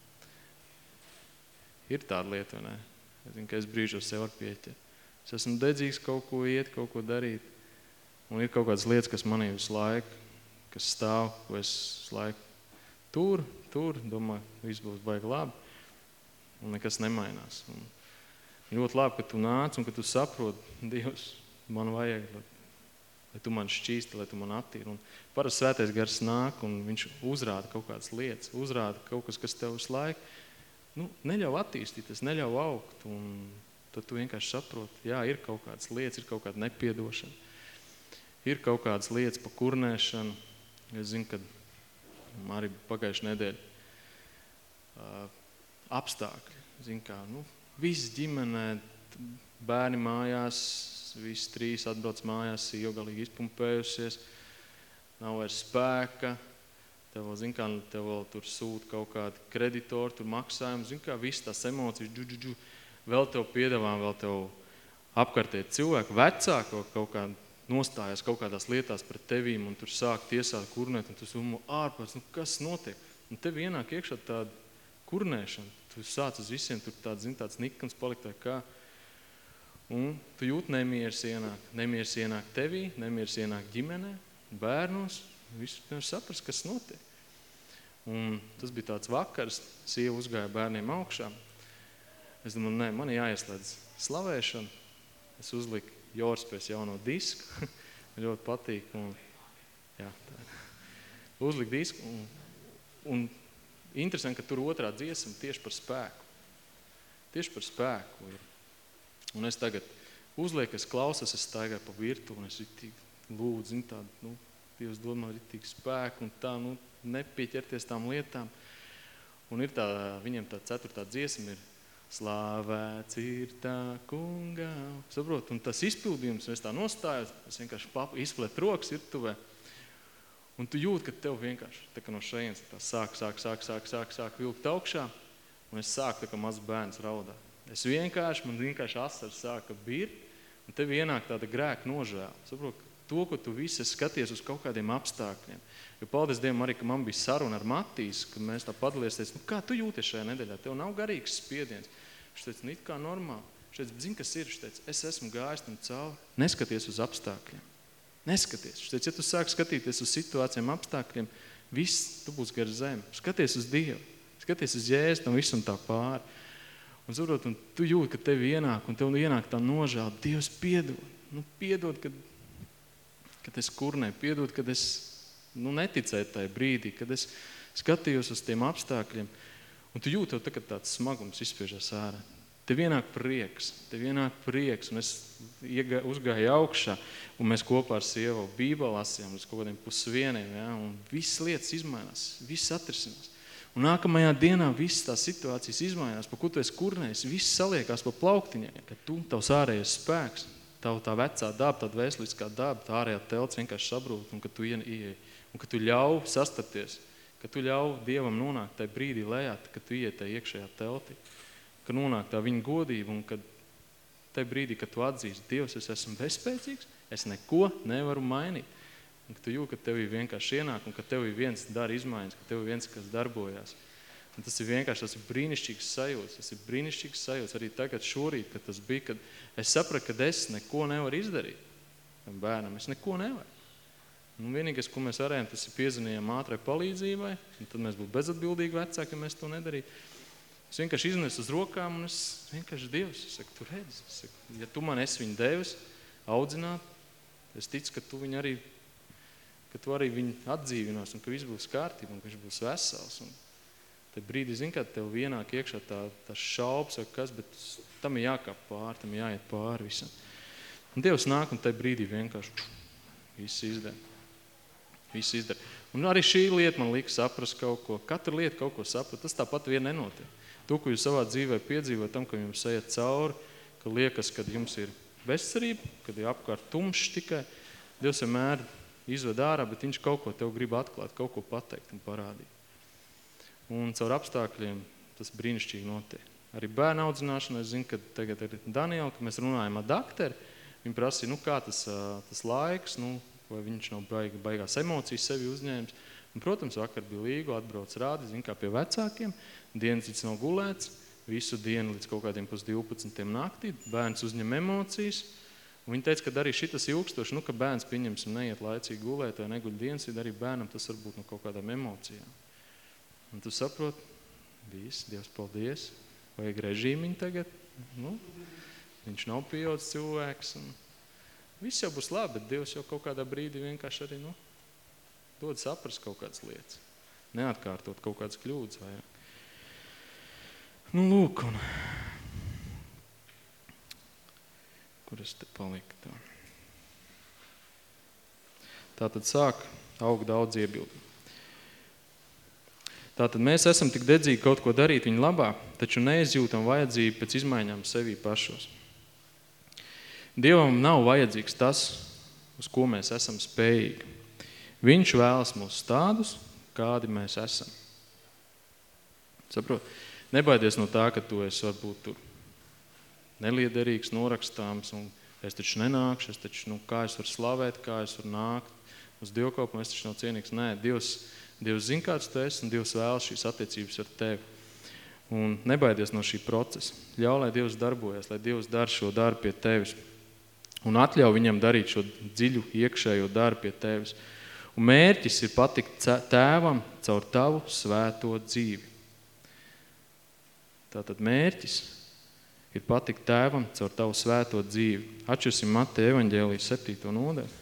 Ir tāda lieta, vai ne? Es zinu, ka es brīžos sev var pieķert. Es esmu dedzīgs kaut ko iet, kaut ko darīt. Un ir kaut kādas lietas, kas manī visu laiku, kas stāv, ko es visu laiku tur, domāju, viss būs baigi labi, un nekas nemainās. Un ļoti labi, ka tu nāc un ka tu saproti, Dievs, man vajag, lai tu man šķīsti, lai tu man attīri. Un parasti svētais gars nāk, un viņš uzrāda kaut kādas lietas, uzrāda kaut kas, kas tev visu laiku neļauj attīstīties, neļauj augt, un tad tu vienkārši saproti, jā, ir kaut kādas lietas, ir kaut kāda nepiedošana. Ir kaut kādas lietas pa kurnēšanu. Es zinu, kad arī pagājušajā nedēļa apstākļi. Zinu, kā, visi ģimenē, bērni mājās, visi 3 atbrauc mājās, ilgalīgi izpumpējusies, nav vairs spēka, tev vēl tur sūt kaut kādi kreditori, tur maksājumi, zinu, kā viss tās emocijas, vēl tev piedāvā, vēl tev apkārtēt cilvēku, vecāku kaut kā nostājās kaut kādās lietās pret tevīm un tur sāk tiesāt, kurnēt, un tu summo ārpēc, kas notiek? Un tev ienāk iekšā tāda kurnēšana, tu sāc uz visiem tur tāds nikams palikt vai kā. Un tu jūt nemieris ienāk tevī, nemieris ienāk ģimenē, bērnos, visu nevar saprast, kas notiek. Un tas bija tāds vakars, sieva uzgāja bērniem augšā. Es domāju, man jāieslēdz slavēšana, es uzliku Jorspēs jauno disku, man ļoti patīk, un jā, uzliku disku, un interesanti, ka tur otrā dziesma tieši par spēku. Tieši par spēku ir. Un es tagad uzlieku, es klausos, es staigāju pa virtu, un es lūdzu, tādu, Dievs dod man ritīgi spēku, un tā, nepieķerties tām lietām. Un ir viņiem tā 4. dziesma ir Slāvēts ir tā kungā. Saprot, un tas izpildījums, es tā nostājos, es vienkārši izplet rokas virtuvē. Un tu jūti, ka tev vienkārši tā kā no šejienes tā sāk vilkt augšā, un es sāku tā kā mazs bērns raudāt. Man vienkārši asars sāka birt, un tev ienāk tāda grēka nožēla. Saprot, to, ko tu visi skaties uz kaut kādiem apstākļiem. Jo paldies Dievam arī, ka man bija saruna ar Matīs, kad mēs tā padalies, kā tu jūties šajā nedēļā? Tev nav garīgs spiediens. Viņš teica, it kā normāli. Viņš teica, zini, kas ir? Viņš teica, es esmu gājis tam cauri. Neskaties uz apstākļiem. Neskaties. Viņš teica, ja tu sāk skatīties uz situācijām, apstākļiem, viss, tu būs gar zemi. Skaties uz Dievu. Skaties uz Jēzu tam visam tā pāri. Un, saprot, un tu jūti, ka tev ienāk, un tev ienāk tā nožēla. Dievs piedod. Piedod, kad es kurnēju. Piedod, kad es neticēju tajā brīdī, kad es skatījos uz tiem apstākļiem. Un tu jūti, ka tāds smagums izspiežas ārā. Tev ienāk prieks. Un es uzgāju augšā, un mēs kopā ar sievu Bībeli lasījām uz kaut kādiem pusvieniem, ja? Un visas lietas izmainās, viss atrisinās. Un nākamajā dienā visas tās situācijas izmainās, pa ko tu esi kurnējis, viss saliekās pa plauktiņai, ka tu, tavs ārējais spēks, tā vecā daba, tā dvēseliskā daba, tā ārējā telts vienkārši sabrūt, un ka tu ieej, un ka tu ļauj sastapties, ka tu ļauj Dievam nonākt tajā brīdī lejā, ka tu ieiet tajā iekšējā teltī, ka nonāk tā viņa godība, un kad tajā brīdī, kad tu atzīsti, Dievs, es esmu bezspēcīgs, es neko nevaru mainīt. Un ka tu jūti, ka tev ir vienkārši ienāk, un ka tev ir viens dara izmaiņas, ka tev ir viens, kas darbojās. Un tas ir vienkārši, tas ir brīnišķīgs sajūts. Arī tagad šorīt, kad tas bija, kad es sapratu, ka es neko nevaru izdarīt. Bērnam, es neko nevaru. Un vienīgais, ko mēs varējām, tas ir piezvanījām ātrai palīdzībai, un tad mēs būtu bezatbildīgi vecāki, ja mēs to nedarītu. Es vienkārši iznesu uz rokām, un es vienkārši Dievs, es saku, tu redzi, ja tu man esi viņu devis, audzināt, es ticu, ka tu arī viņu atdzīvinos, un ka viss būs kārtībā, un ka viņš būs vesels. Un tad brīdī, kad tev vienāk iekšā tā šaubas vai kas, bet tam ir jākāp pāri, tam ir jāiet pāri visam. Un Dievs nāk, un tajā brīdī vienkārši viss izdara. Un arī šī lieta man lika saprast kaut ko. Katra lieta kaut ko saprast, tas tāpat vien nenotiek. To, ko jūs savā dzīvē piedzīvot, tam, ka jums ejat cauri, ka liekas, kad jums ir bezcerība, kad ir apkārt tumšs tikai, Dievs vienmēr izved ārā, bet viņš kaut ko tev grib atklāt, kaut ko pateikt un parādīt. Un caur apstākļiem tas brīnišķīgi notiek. Arī bērnu audzināšanā, es zinu, ka tagad ar Danielu, kad mēs runājam ar dakteru, viņi prasīja, kā tas laiks, vai viņš nav baigās emocijas sevi uzņēmis. Un, protams, vakar bija Līgo, atbrauc rādi, kā pie vecākiem, dienas līdz nav gulēts, visu dienu līdz kaut kādiem 12 naktī, bērns uzņem emocijas. Un viņi teica, ka arī šitas ilgstoši, ka bērns, pieņemsim, neiet laicīgi gulēt vai neguļ dienas, arī bērnam tas var būt no kaut kādām emocijām. Un tu saproti, viss, Dievs, paldies, vajag režīmiņu tagad, viņš nav pieaudzis cilvēks, un viss jau būs labi, bet Dievs jau kaut kādā brīdī vienkārši arī, dod saprast kaut kādas lietas, neatkārtot kaut kādas kļūdas vairāk. Lūk, un kur es te paliku tā. Tātad sāk augt daudz iebildumu. Tātad mēs esam tik dedzīgi kaut ko darīt viņa labā, taču neizjūtam vajadzību pēc izmaiņām sevī pašos. Dievam nav vajadzīgs tas, uz ko mēs esam spējīgi. Viņš vēlas mūs tādus, kādi mēs esam. Saprot? Nebaidies no tā, ka tu esi varbūt tur neliederīgs, norakstāms, un es taču nenākšu, kā es varu slavēt, kā es varu nākt uz dievkalpojumu, es taču nav cienīgs. Nē, Dievs zina, kāds tu esi, un Dievs vēlas šīs attiecības ar tevi. Un nebaidies no šī procesa. Ļauj, lai Dievs darbojas, lai Dievs dara šo darbu pie tevis. Un atļauj viņam darīt šo dziļu iekšējo darbu pie tevis. Un mērķis ir patikt tēvam caur tavu svēto dzīvi. Tātad mērķis ir patikt tēvam caur tavu svēto dzīvi. Atšķirsim Mateja evaņģēlijas 7. nodaļu.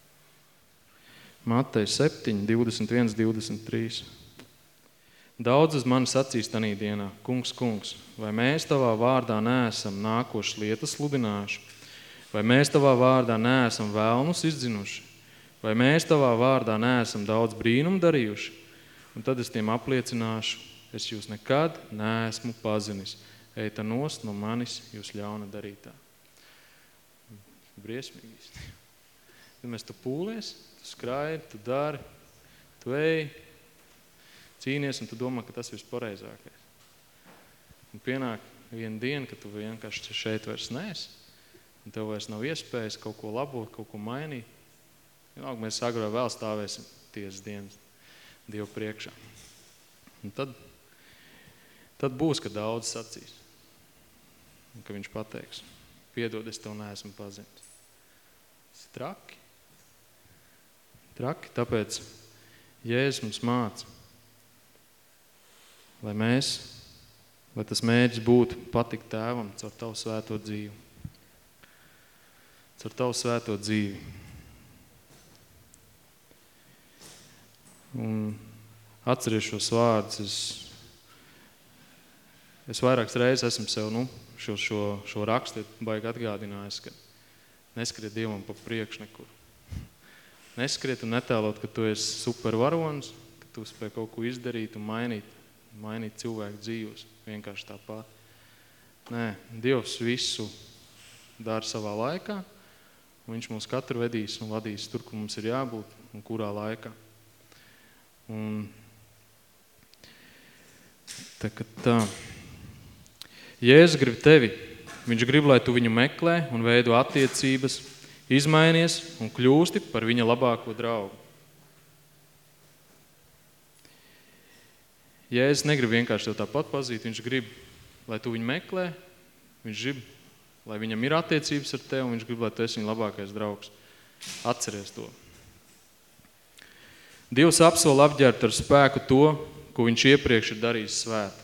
Mateja 7, 21, 23. Daudz uz mani sacīs tanī dienā, kungs, vai mēs tavā vārdā neesam nākošas lietas sludinājuši? Vai mēs tavā vārdā neesam vēlnus izdzinuši? Vai mēs tavā vārdā neesam daudz brīnumu darījuši? Un tad es tiem apliecināšu, es jūs nekad neesmu pazinis. Eita nost no manis, jūs ļauna darītā. Briesmīgi. Kad mēs tu pūlies, tu skraidi, tu dari, Tu ej, cīnies, un tu domā, ka tas viss pareizākais. Un pienāk viena diena, ka tu vienkārši šeit vairs neesi, un tev vairs nav iespējas kaut ko labot, kaut ko mainīt. Vienalga, mēs agrāk vai vēl stāvēsim tiesas dienas Dievu priekšā. Un tad būs, ka daudz sacīs. Un ka viņš pateiks, piedod, es tev neesmu pazinis. Tas ir traki. Traki, tāpēc Jēzus mums māca, lai tas mērķis būtu patikt tēvam caur tavu svēto dzīvi. Caur tavu svēto dzīvi. Un atceries šos vārdus, es vairākas reizes esmu sev, šo rakstu baigi atgādinājis, ka neskriet Dievam pa priekšu nekur. Neskriet un netēlot, ka tu esi supervaronis, ka tu spēj kaut ko izdarīt un mainīt cilvēku dzīves, vienkārši tāpat. Nē, Dievs visu dara savā laikā, un viņš mūs katru vedīs un vadīs tur, kur mums ir jābūt un kurā laikā. Un tā. Jēzus grib tevi. Viņš grib, lai tu viņu meklē un veido attiecības, izmainies un kļūsti par viņa labāko draugu. Jēzus negrib vienkārši tev tāpat pazīt, viņš grib, lai tu viņu meklē, viņš grib, lai viņam ir attiecības ar tevi, un viņš grib, lai tu esi viņa labākais draugs. Atceries to. Dievs apsola apģērbt ar spēku to, ko viņš iepriekš ir darījis svētu.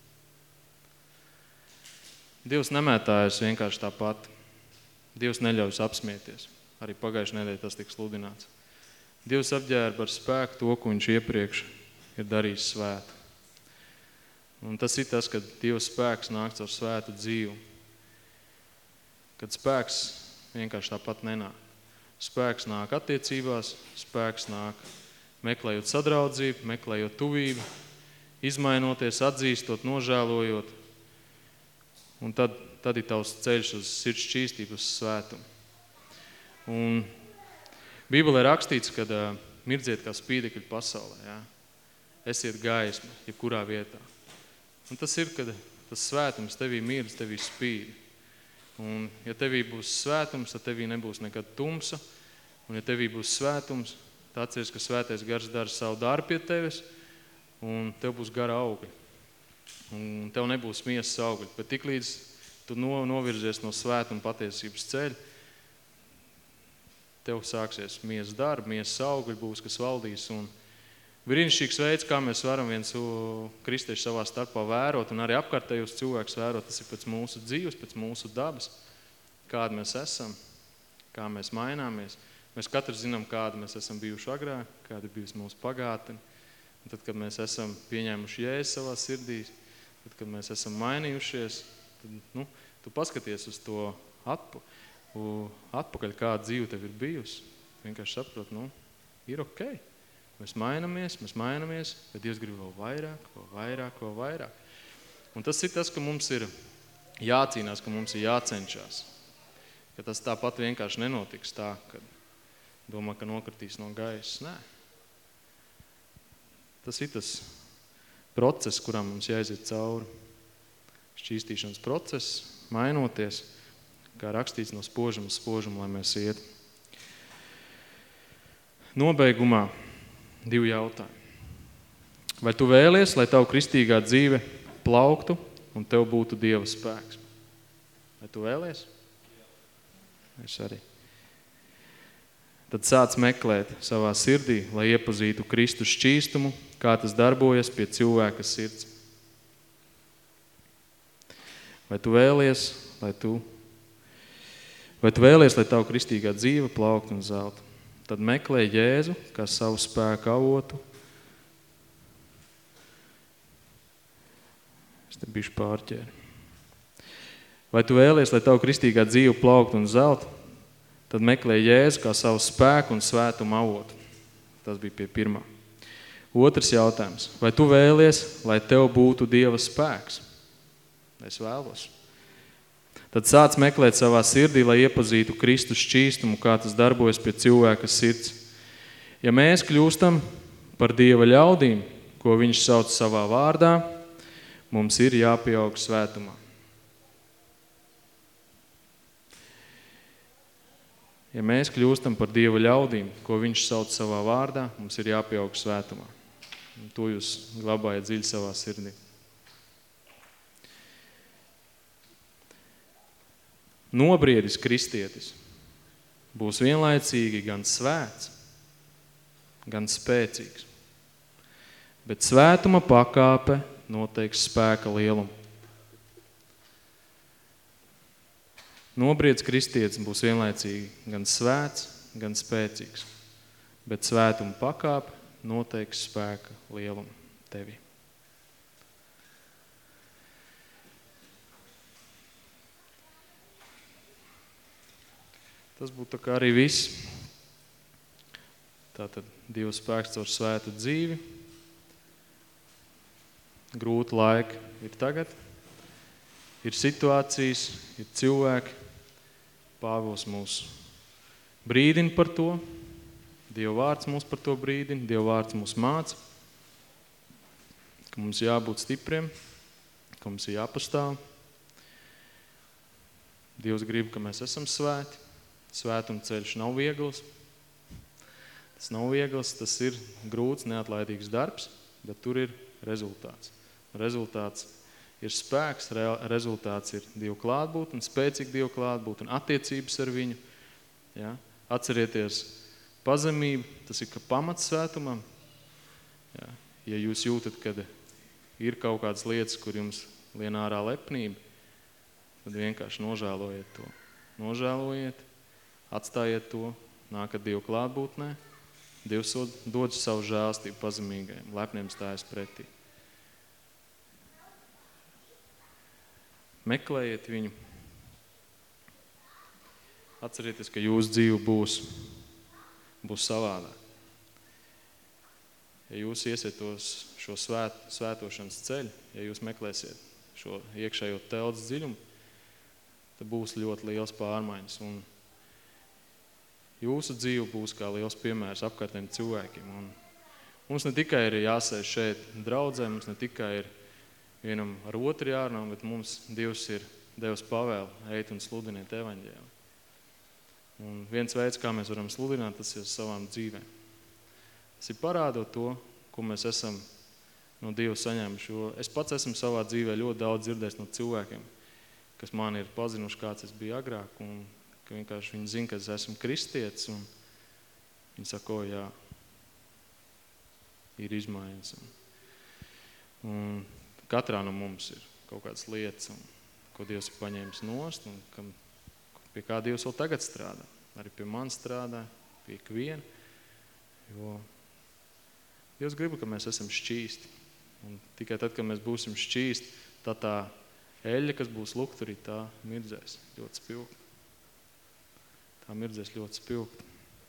Dievs nemētājas vienkārši tāpat. Dievs neļaujas apsmieties. Arī pagājušajā nedēļā tas tika sludināts. Dievs apģērba ar spēku to, ko viņš iepriekš ir darījis svētu. Un tas ir tas, kad Dieva spēks nāk caur svētu dzīvi. Kad spēks vienkārši tāpat nenāk. Spēks nāk attiecībās, spēks nāk meklējot sadraudzību, meklējot tuvību, izmainoties, atzīstot, nožēlojot. Un tad ir tavs ceļš uz sirds šķīstību, uz svētumu. Un Bībelē rakstīts, kad mirdziet kā spīdekļi pasaulē. Ja? Esiet gaisma, jebkurā vietā. Un tas ir, kad tas svētums tevī mirdz, tevī spīd. Un ja tevī būs svētums, tad tevī nebūs nekad tumsa. Un ja tevī būs svētums, tad atceries, ka svētais gars dara savu darbu pie tevis, un tev būs gara augļi. Un tev nebūs miesas augļi. Bet tiklīdz tu novirzies no svētuma patiesības ceļa, tev sāksies miesas darba, miesas augļi būs, kas valdīs. Un brīnišķīgs veids, kā mēs varam viens kristieši savā starpā vērot un arī apkārtējos cilvēkus vērot, tas ir pēc mūsu dzīves, pēc mūsu dabas, kāda mēs esam, kā mēs maināmies. Mēs katrs zinām, kāda mēs esam bijuši agrāk, kāda ir bijusi mūsu pagātne. Un tad, kad mēs esam pieņēmuši Jēzu savā sirdī, tad, kad mēs esam mainījušies, tad, tu paskaties uz to atpakaļ, kāda dzīve tev ir bijusi. Vienkārši saprot, ir ok. Mēs mainamies, bet Dievs grib vēl vairāk. Un tas ir tas, ka mums ir jācīnās, ka mums ir jācenšas. Ka tas tāpat vienkārši nenotiks tā, kad domā, ka nokritīs no gaisa. Nē. Tas ir tas process, kuram mums jāiziet cauri. Šķīstīšanas process, mainoties, kā rakstīts no spožuma uz spožumu, lai mēs iet. Nobeigumā 2 jautājumi. Vai tu vēlies, lai tavu kristīgā dzīve plauktu un tev būtu Dieva spēks? Vai tu vēlies? Es arī. Tad sāc meklēt savā sirdī, lai iepazītu Kristus šķīstumu, kā tas darbojas pie cilvēka sirds. Vai tu vēlies, lai tavu kristīgā dzīve plauktu un zeltu? Tad meklē Jēzu, kā savu spēku avotu. Es te bišķi pārķēru. Vai tu vēlies, lai tavu kristīgā dzīve plauktu un zeltu? Tad meklē Jēzu, kā savu spēku un svētumu avotu. Tas bija pie pirmā. Otrs jautājums. Vai tu vēlies, lai tev būtu Dieva spēks? Es vēlos. Tad sāc meklēt savā sirdī, lai iepazītu Kristus šķīstumu, kā tas darbojas pie cilvēka sirds. Ja mēs kļūstam par Dieva ļaudīm, ko viņš sauc savā vārdā, mums ir jāpieaug svētumā. Ja mēs kļūstam par Dieva ļaudīm, ko viņš sauc savā vārdā, mums ir jāpieaug svētumā. Un to jūs glabājat dziļi savā sirdī. Nobriedis kristietis būs vienlaicīgi gan svēts, gan spēcīgs. Bet svētuma pakāpe noteiks spēka lielumu. Nobriedis kristietis būs vienlaicīgi gan svēts, gan spēcīgs. Bet svētuma pakāpe noteiks spēka lielumu tevi. Tas būtu tā kā arī viss. Tātad Dieva spēks caur svētu dzīvi. Grūti laiki ir tagad. Ir situācijas, ir cilvēki. Pāvils mūs brīdina par to. Dieva vārds mūs par to brīdina. Dieva vārds mūs māca. Ka mums jābūt stipriem. Ka mums ir jāpastāv. Dievs grib, ka mēs esam svēti. Svētuma ceļš nav viegls. Tas nav viegls, tas ir grūts, neatlaidīgs darbs, bet tur ir rezultāts. Rezultāts ir spēks, rezultāts ir Dieva klātbūtne, spēcīga Dieva klātbūtne, attiecības ar viņu. Ja? Atcerieties, pazemība, tas ir pamats svētumam. Ja? Ja jūs jūtat, kad ir kaut kādas lietas, kur jums lien ārā lepnība, tad vienkārši nožēlojiet to. Nožēlojiet. Atstājiet to, nākat Dievu klātbūtnē, Dievs dod savu žēlstību pazemīgajiem, lepniem stājas pretī. Meklējiet viņu. Atcerieties, ka jūsu dzīve būs savādāk. Ja jūs iesiet šo svētošanas ceļu, ja jūs meklēsiet šo iekšējo telts dziļumu, tad būs ļoti liels pārmaiņas. Un jūsu dzīve būs kā liels piemērs apkārtējiem cilvēkiem. Un mums ne tikai ir jāsēž šeit draudzē, mums ne tikai ir vienam ar otru jārunā, bet mums Dievs ir devis pavēlu eit un sludiniet evaņģēli. Un viens veids, kā mēs varam sludināt, tas ir savām dzīvēm. Tas ir parādot to, ko mēs esam no Dieva saņēmuši. Jo es pats esmu savā dzīvē ļoti daudz dzirdējis no cilvēkiem, kas man ir pazinuši, kāds es biju agrāk, un ka vienkārši viņi zina, ka es esmu kristietis, un viņi saka, jā, ir izmaiņas. Un katrā no mums ir kaut kādas lietas, ko Dievs ir paņēmis nost, un pie kā Dievs vēl tagad strādā. Arī pie manis strādā, pie ikviena, jo Dievs grib, ka mēs esam šķīsti. Un tikai tad, kad mēs būsim šķīsti, tad tā eļļa, kas būs lukturī, tā mirdzēs ļoti spilgti. Tā mirdzēs ļoti spilgti.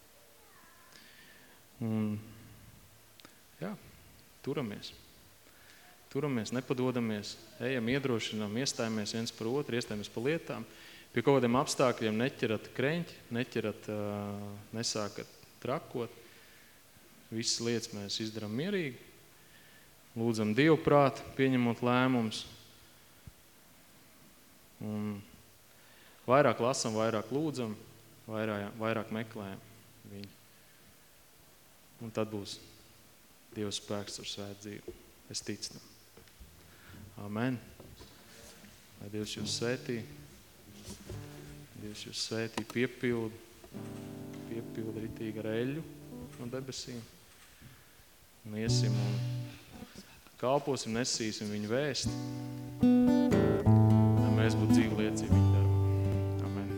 Un, jā, turamies. Turamies, nepadodamies, ejam, iedrošinām, iestājamies viens par otru, iestājamies par lietām. Pie kaut kādiem apstākļiem neķerat kreņķi, nesākat trakot. Visas lietas mēs izdarām mierīgi. Lūdzam Dievu prātu, pieņemot lēmumus. Un vairāk lasam, vairāk lūdzam, vairāk meklējam viņu. Un tad būs Dieva spēks ar svētu dzīvi. Es ticu tam. Amen. Lai Dievs jūs svētī. Dievs jūs svētī piepildu ritīgi ar eļļu no debesīm. Un iesim un kalposim, nesīsim viņu vēsti. Lai mēs būtu dzīvi liecību viņu darbu. Amen.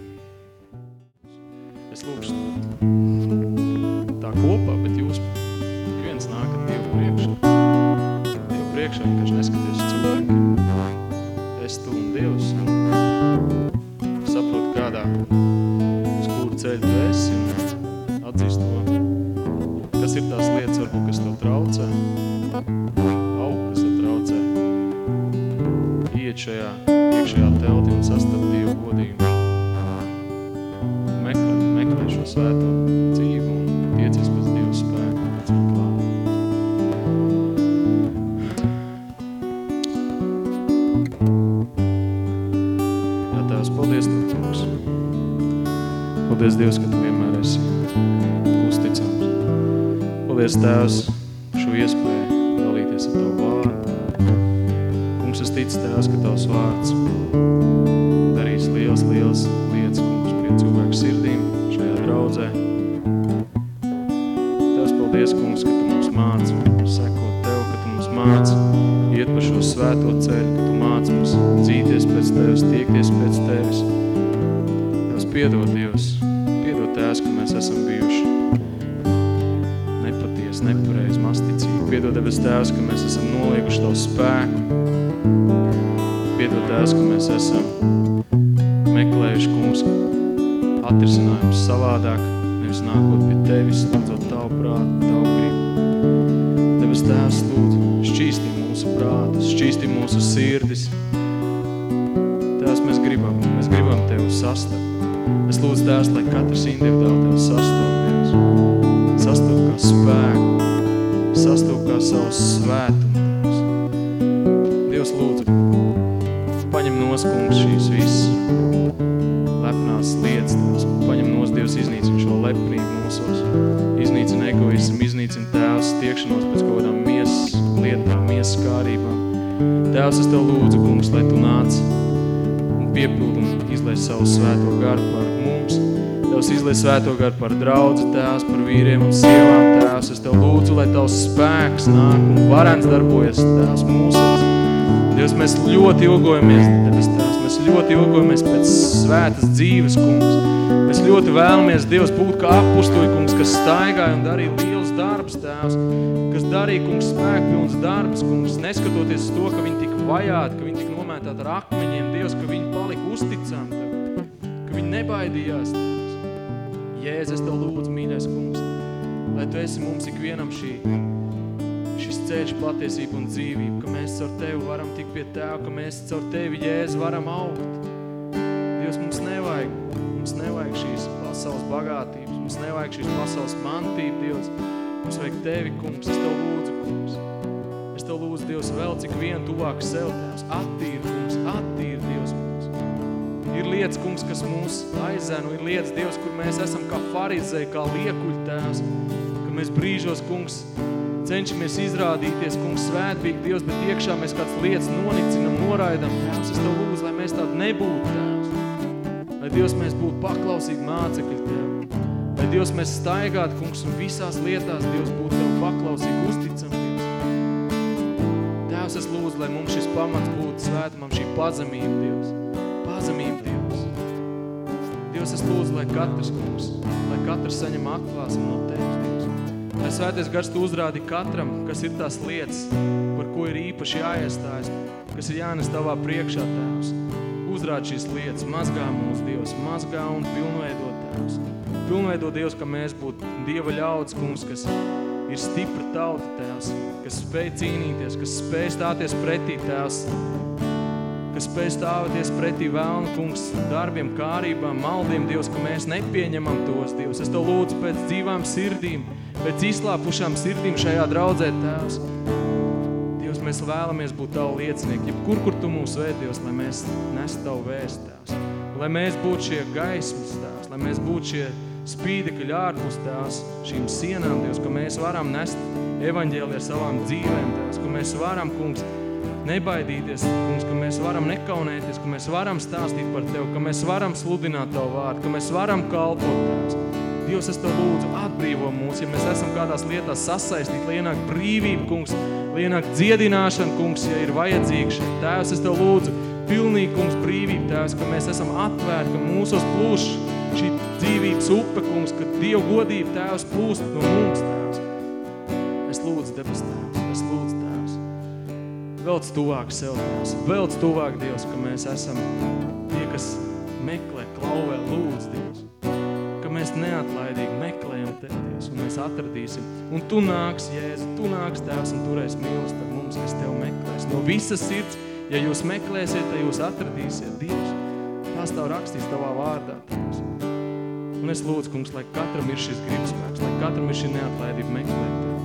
Es lūkšu tā kopā, bet jūs viens nākat Dievu priekšā. Dievu priekšā, vienkārši neskaties uz cilvēkiem. Es tu un Dievs. Saprotu, kādā uz kuru ceļu tu esi un atzīst to, kas ir tās lietas, varbūt, kas tev traucē. Kas tev traucē. Iet šajā iekšējā teltī un sastapt Dievu godību. Meklē šo svēto dzīvi un tiecies pēc Dieva spēku, pēc viņa klāta. Paldies, Dievs, ka Tu vienmēr esi uzticams. Paldies, Tēvs, par šo iespēju dalīties ar Tavu vārdu. Kungs, es ticu, Tēvs, ka Tavs vārds darīs liels lietas, kungs, pie cilvēku sirdīm šajā draudzē. Tēvs, paldies, kungs, ka Tu mums māci sekot Tev, ka Tu mums māci iet pa šo svēto ceļu, ka Tu māci mums dzīties pēc Tevis, tiekties pēc Tevis. Tēvs, piedod, Dievs, piedod, Tēvs, ka mēs esam bijuši nepatiesi, nepareizi, masticīgi. Piedod, Devis, Tēvs, ka mēs esam nolieguši Tavu spēku. Piedod, Tēvs, ka mēs esam meklējuši, kungs, atrisinājumus savādāk, nevis nākot pie Tevis, lūdzot Tavu prātu, Tavu gribu. Devis, Tēvs, lūdzu, šķīstī mūsu prātus, šķīstī mūsu sirdis. Tēvs, mēs gribam Tevi sastapt. Es lūdzu, Tēvs, lai katrs individuāli Tevi sastop, Dievs. Sastop kā spēku, sastop kā savu svētumu, Dievs. Dievs, lūdzu, paņem nos, kungs, šīs visas lepnās lietas, Tēvs. Paņem nos, Dievs, iznīcina šo lepnību mūsos, iznīcina egoismu, iznīcina, Tēvs, tiekšanos pēc kaut kādām miesas lietām, miesas kārībām. Tēvs, es Tev lūdzu, kungs, lai Tu nāc un piepildi un izlies savu svēto garu par mums. Tevs izlies svēto garu par draudzi, Tēvs, par vīriem un sievām, Tēvs. Es Tev lūdzu, lai Tavs spēks nāk un varens darbojas, Tēvs, mūsos. Dievs, mēs ļoti ilgojamies, Tēvs, mēs ļoti ilgojamies pēc svētas dzīves, kungs. Mēs ļoti vēlamies, Dievs, būt kā apustuļi, kungs, kas staigāja un darīja lielus darbus, Tēvs, kas darīja, kungs, spēkpilns darbus, kungs, neskatoties to, ka viņi tika vajāti, ka viņi tika nomētāti ar akmeņiem, Dievs, ka viņi palika uzticām Tev, ka viņi nebaidījās, Tēvs. Jēzus, es Tev lūdzu, mīļais, kungs, lai Tu esi mums ikvienam šis ceļš, patiesība un dzīvība, ka mēs caur Tevi varam tikt pie Tēva, ka mēs caur Tevi, Jēzus, varam augt. Dievs, mums nevajag šīs pasaules bagātības, mums nevajag šīs pasaules mantība, Dievs. Mums vajag Tevi, kungs, es Tev lūdzu, kungs. Es Tev lūdzu, Dievs, vēl cik vienu tuvāk sev, Tēvs. Attīri, kungs, attīri, Dievs, mums. Ir lietas, kungs, kas mūs aizēnu, ir lietas, Dievs, kur mēs esam kā farizēji, kā liekuļi, Tēvs, ka mēs brīžos, kungs, cenšamies izrādīties, kungs, svētbīgi, Dievs, bet iekšā mēs kāds lietas nonicinam, noraidam, Tēvs. Es Tev lūdzu, lai mēs tādi nebūtu, Tēvs. Lai, Dievs, mēs būtu paklausīgi mācekļi, Tev. Lai, Dievs, mēs staigātu, kungs, un visās lietās, Dievs, būtu Tev paklausīgi, uzticam, Dievs. Tēvs, es lūdzu, lai mums šis pamats būtu svētumam, šī pazemība, Dievs. Pazemība, Dievs. Dievs, es lūdzu, lai katrs, kungs, lai katrs saņem atklāsmu no Tevis, Dievs. Lai svētais gars Tu uzrādi katram, kas ir tās lietas, par ko ir īpaši jāiestājas, kas ir jānes Tavā priekšā, Tēvs. Uzrādi šīs lietas, mazgā mūs, Dievs, mazgā un pilnveido, Tēvs. Pilnveido, Dievs, ka mēs būtu Dieva ļauds, kungs, kas ir stipra tauta, Tēvs, kas spēj cīnīties, kas spēj stāties pretī, Tēvs, kas spēj stāvēties pretī vēlnu, kungs, darbiem, kārībām, maldiem, Dievs, ka mēs nepieņemam tos, Dievs. Es Tev lūdzu pēc dzīvām sirdīm, pēc izslāpušām sirdīm šajā draudzē, Tēvs. Dievs, mēs vēlamies būt Tavu liecinieki, jebkur Tu mūs vēd, Dievs, lai mēs nestu Tavu vēstu, Tēvs. Lai mēs būtu šie gaismas, Tēvs, lai mēs būtu šie spīdekļi ārpus, Tēvs, šīm sienām, Dievs, ka mēs varam nest evaņģēli ar savām dzīvēm, Tēvs, ka mēs varam, kungs, nebaidīties, kungs, ka mēs varam nekaunēties, ka mēs varam stāstīt par Tev, ka mēs varam sludināt Tavu vārdu, ka mēs varam kalpot, Tēvs. Dievs, es Tev lūdzu, atbrīvo mūs, ja mēs esam kādās lietās sasaistīti, lai ienāk brīvība, kungs, lai ienāk dziedināšana, kungs, ja ir vajadzīga šeit. Tēvs, es Tev lūdzu, pilnīgi, kungs, brīvība, Tēvs, ka mēs esam atvērti, ka mūsos plūš šī dzīvības upe, kungs, ka Dieva godība, Tēvs, plūst no mums, Tēvs. Es lūdzu, debes Tēvs, es lūdzu, Tēvs. Velc tuvāk sev, Dievs, velc tuvāk, Dievs, ka mēs esam tie, kas meklē, klauvē, lūdz, Dievs, ka mēs neatlaidīgi meklējam Tev, Dievs, un mēs atradīsim. Un Tu nāks, Jēzu, Tu nāks, Tēvs, un turēs mīlest ar mums, kas Tev meklēs. No visas sirds, ja jūs meklēsiet, tad jūs atradīsiet, Dievs. Tas Tev rakstīs Tavā vārdā, Dievs. Un es lūdzu, kungs, lai katram ir šis gribspēks, lai katram ir šī neatlaidība meklēt Tev.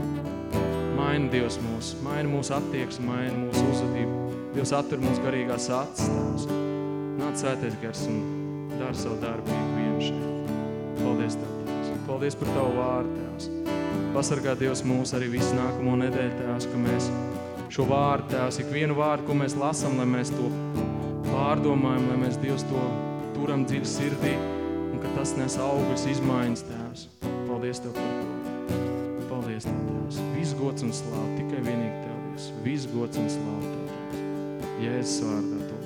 Maini, Dievs, maini mūsu attieksmi, maini mūsu uzvedību. Dievs, atver mūsu garīgās acis, Tēvs. Nāc svētais gars un dara savu darbu ikvienu šeit. Paldies Tev, Tēvs. Paldies par Tavu vārdu, Tēvs. Pasargā Dievs mūs arī visu nākamo nedēļu, Tēvs, ka mēs šo vārdu, Tēvs, ikvienu vārdu, ko mēs lasam, lai mēs to pārdomājam, lai mēs Dievs to turam dziļi sirdī un ka tas nes augļus izmaiņas, Tēvs. Paldies Tev par to. Paldies Tev, Tēvs. Viss gods un slāva, tikai vienīgi Tev, Dievs. Viss gods un slāva Tev, Tēvs. Jēzus vārdā to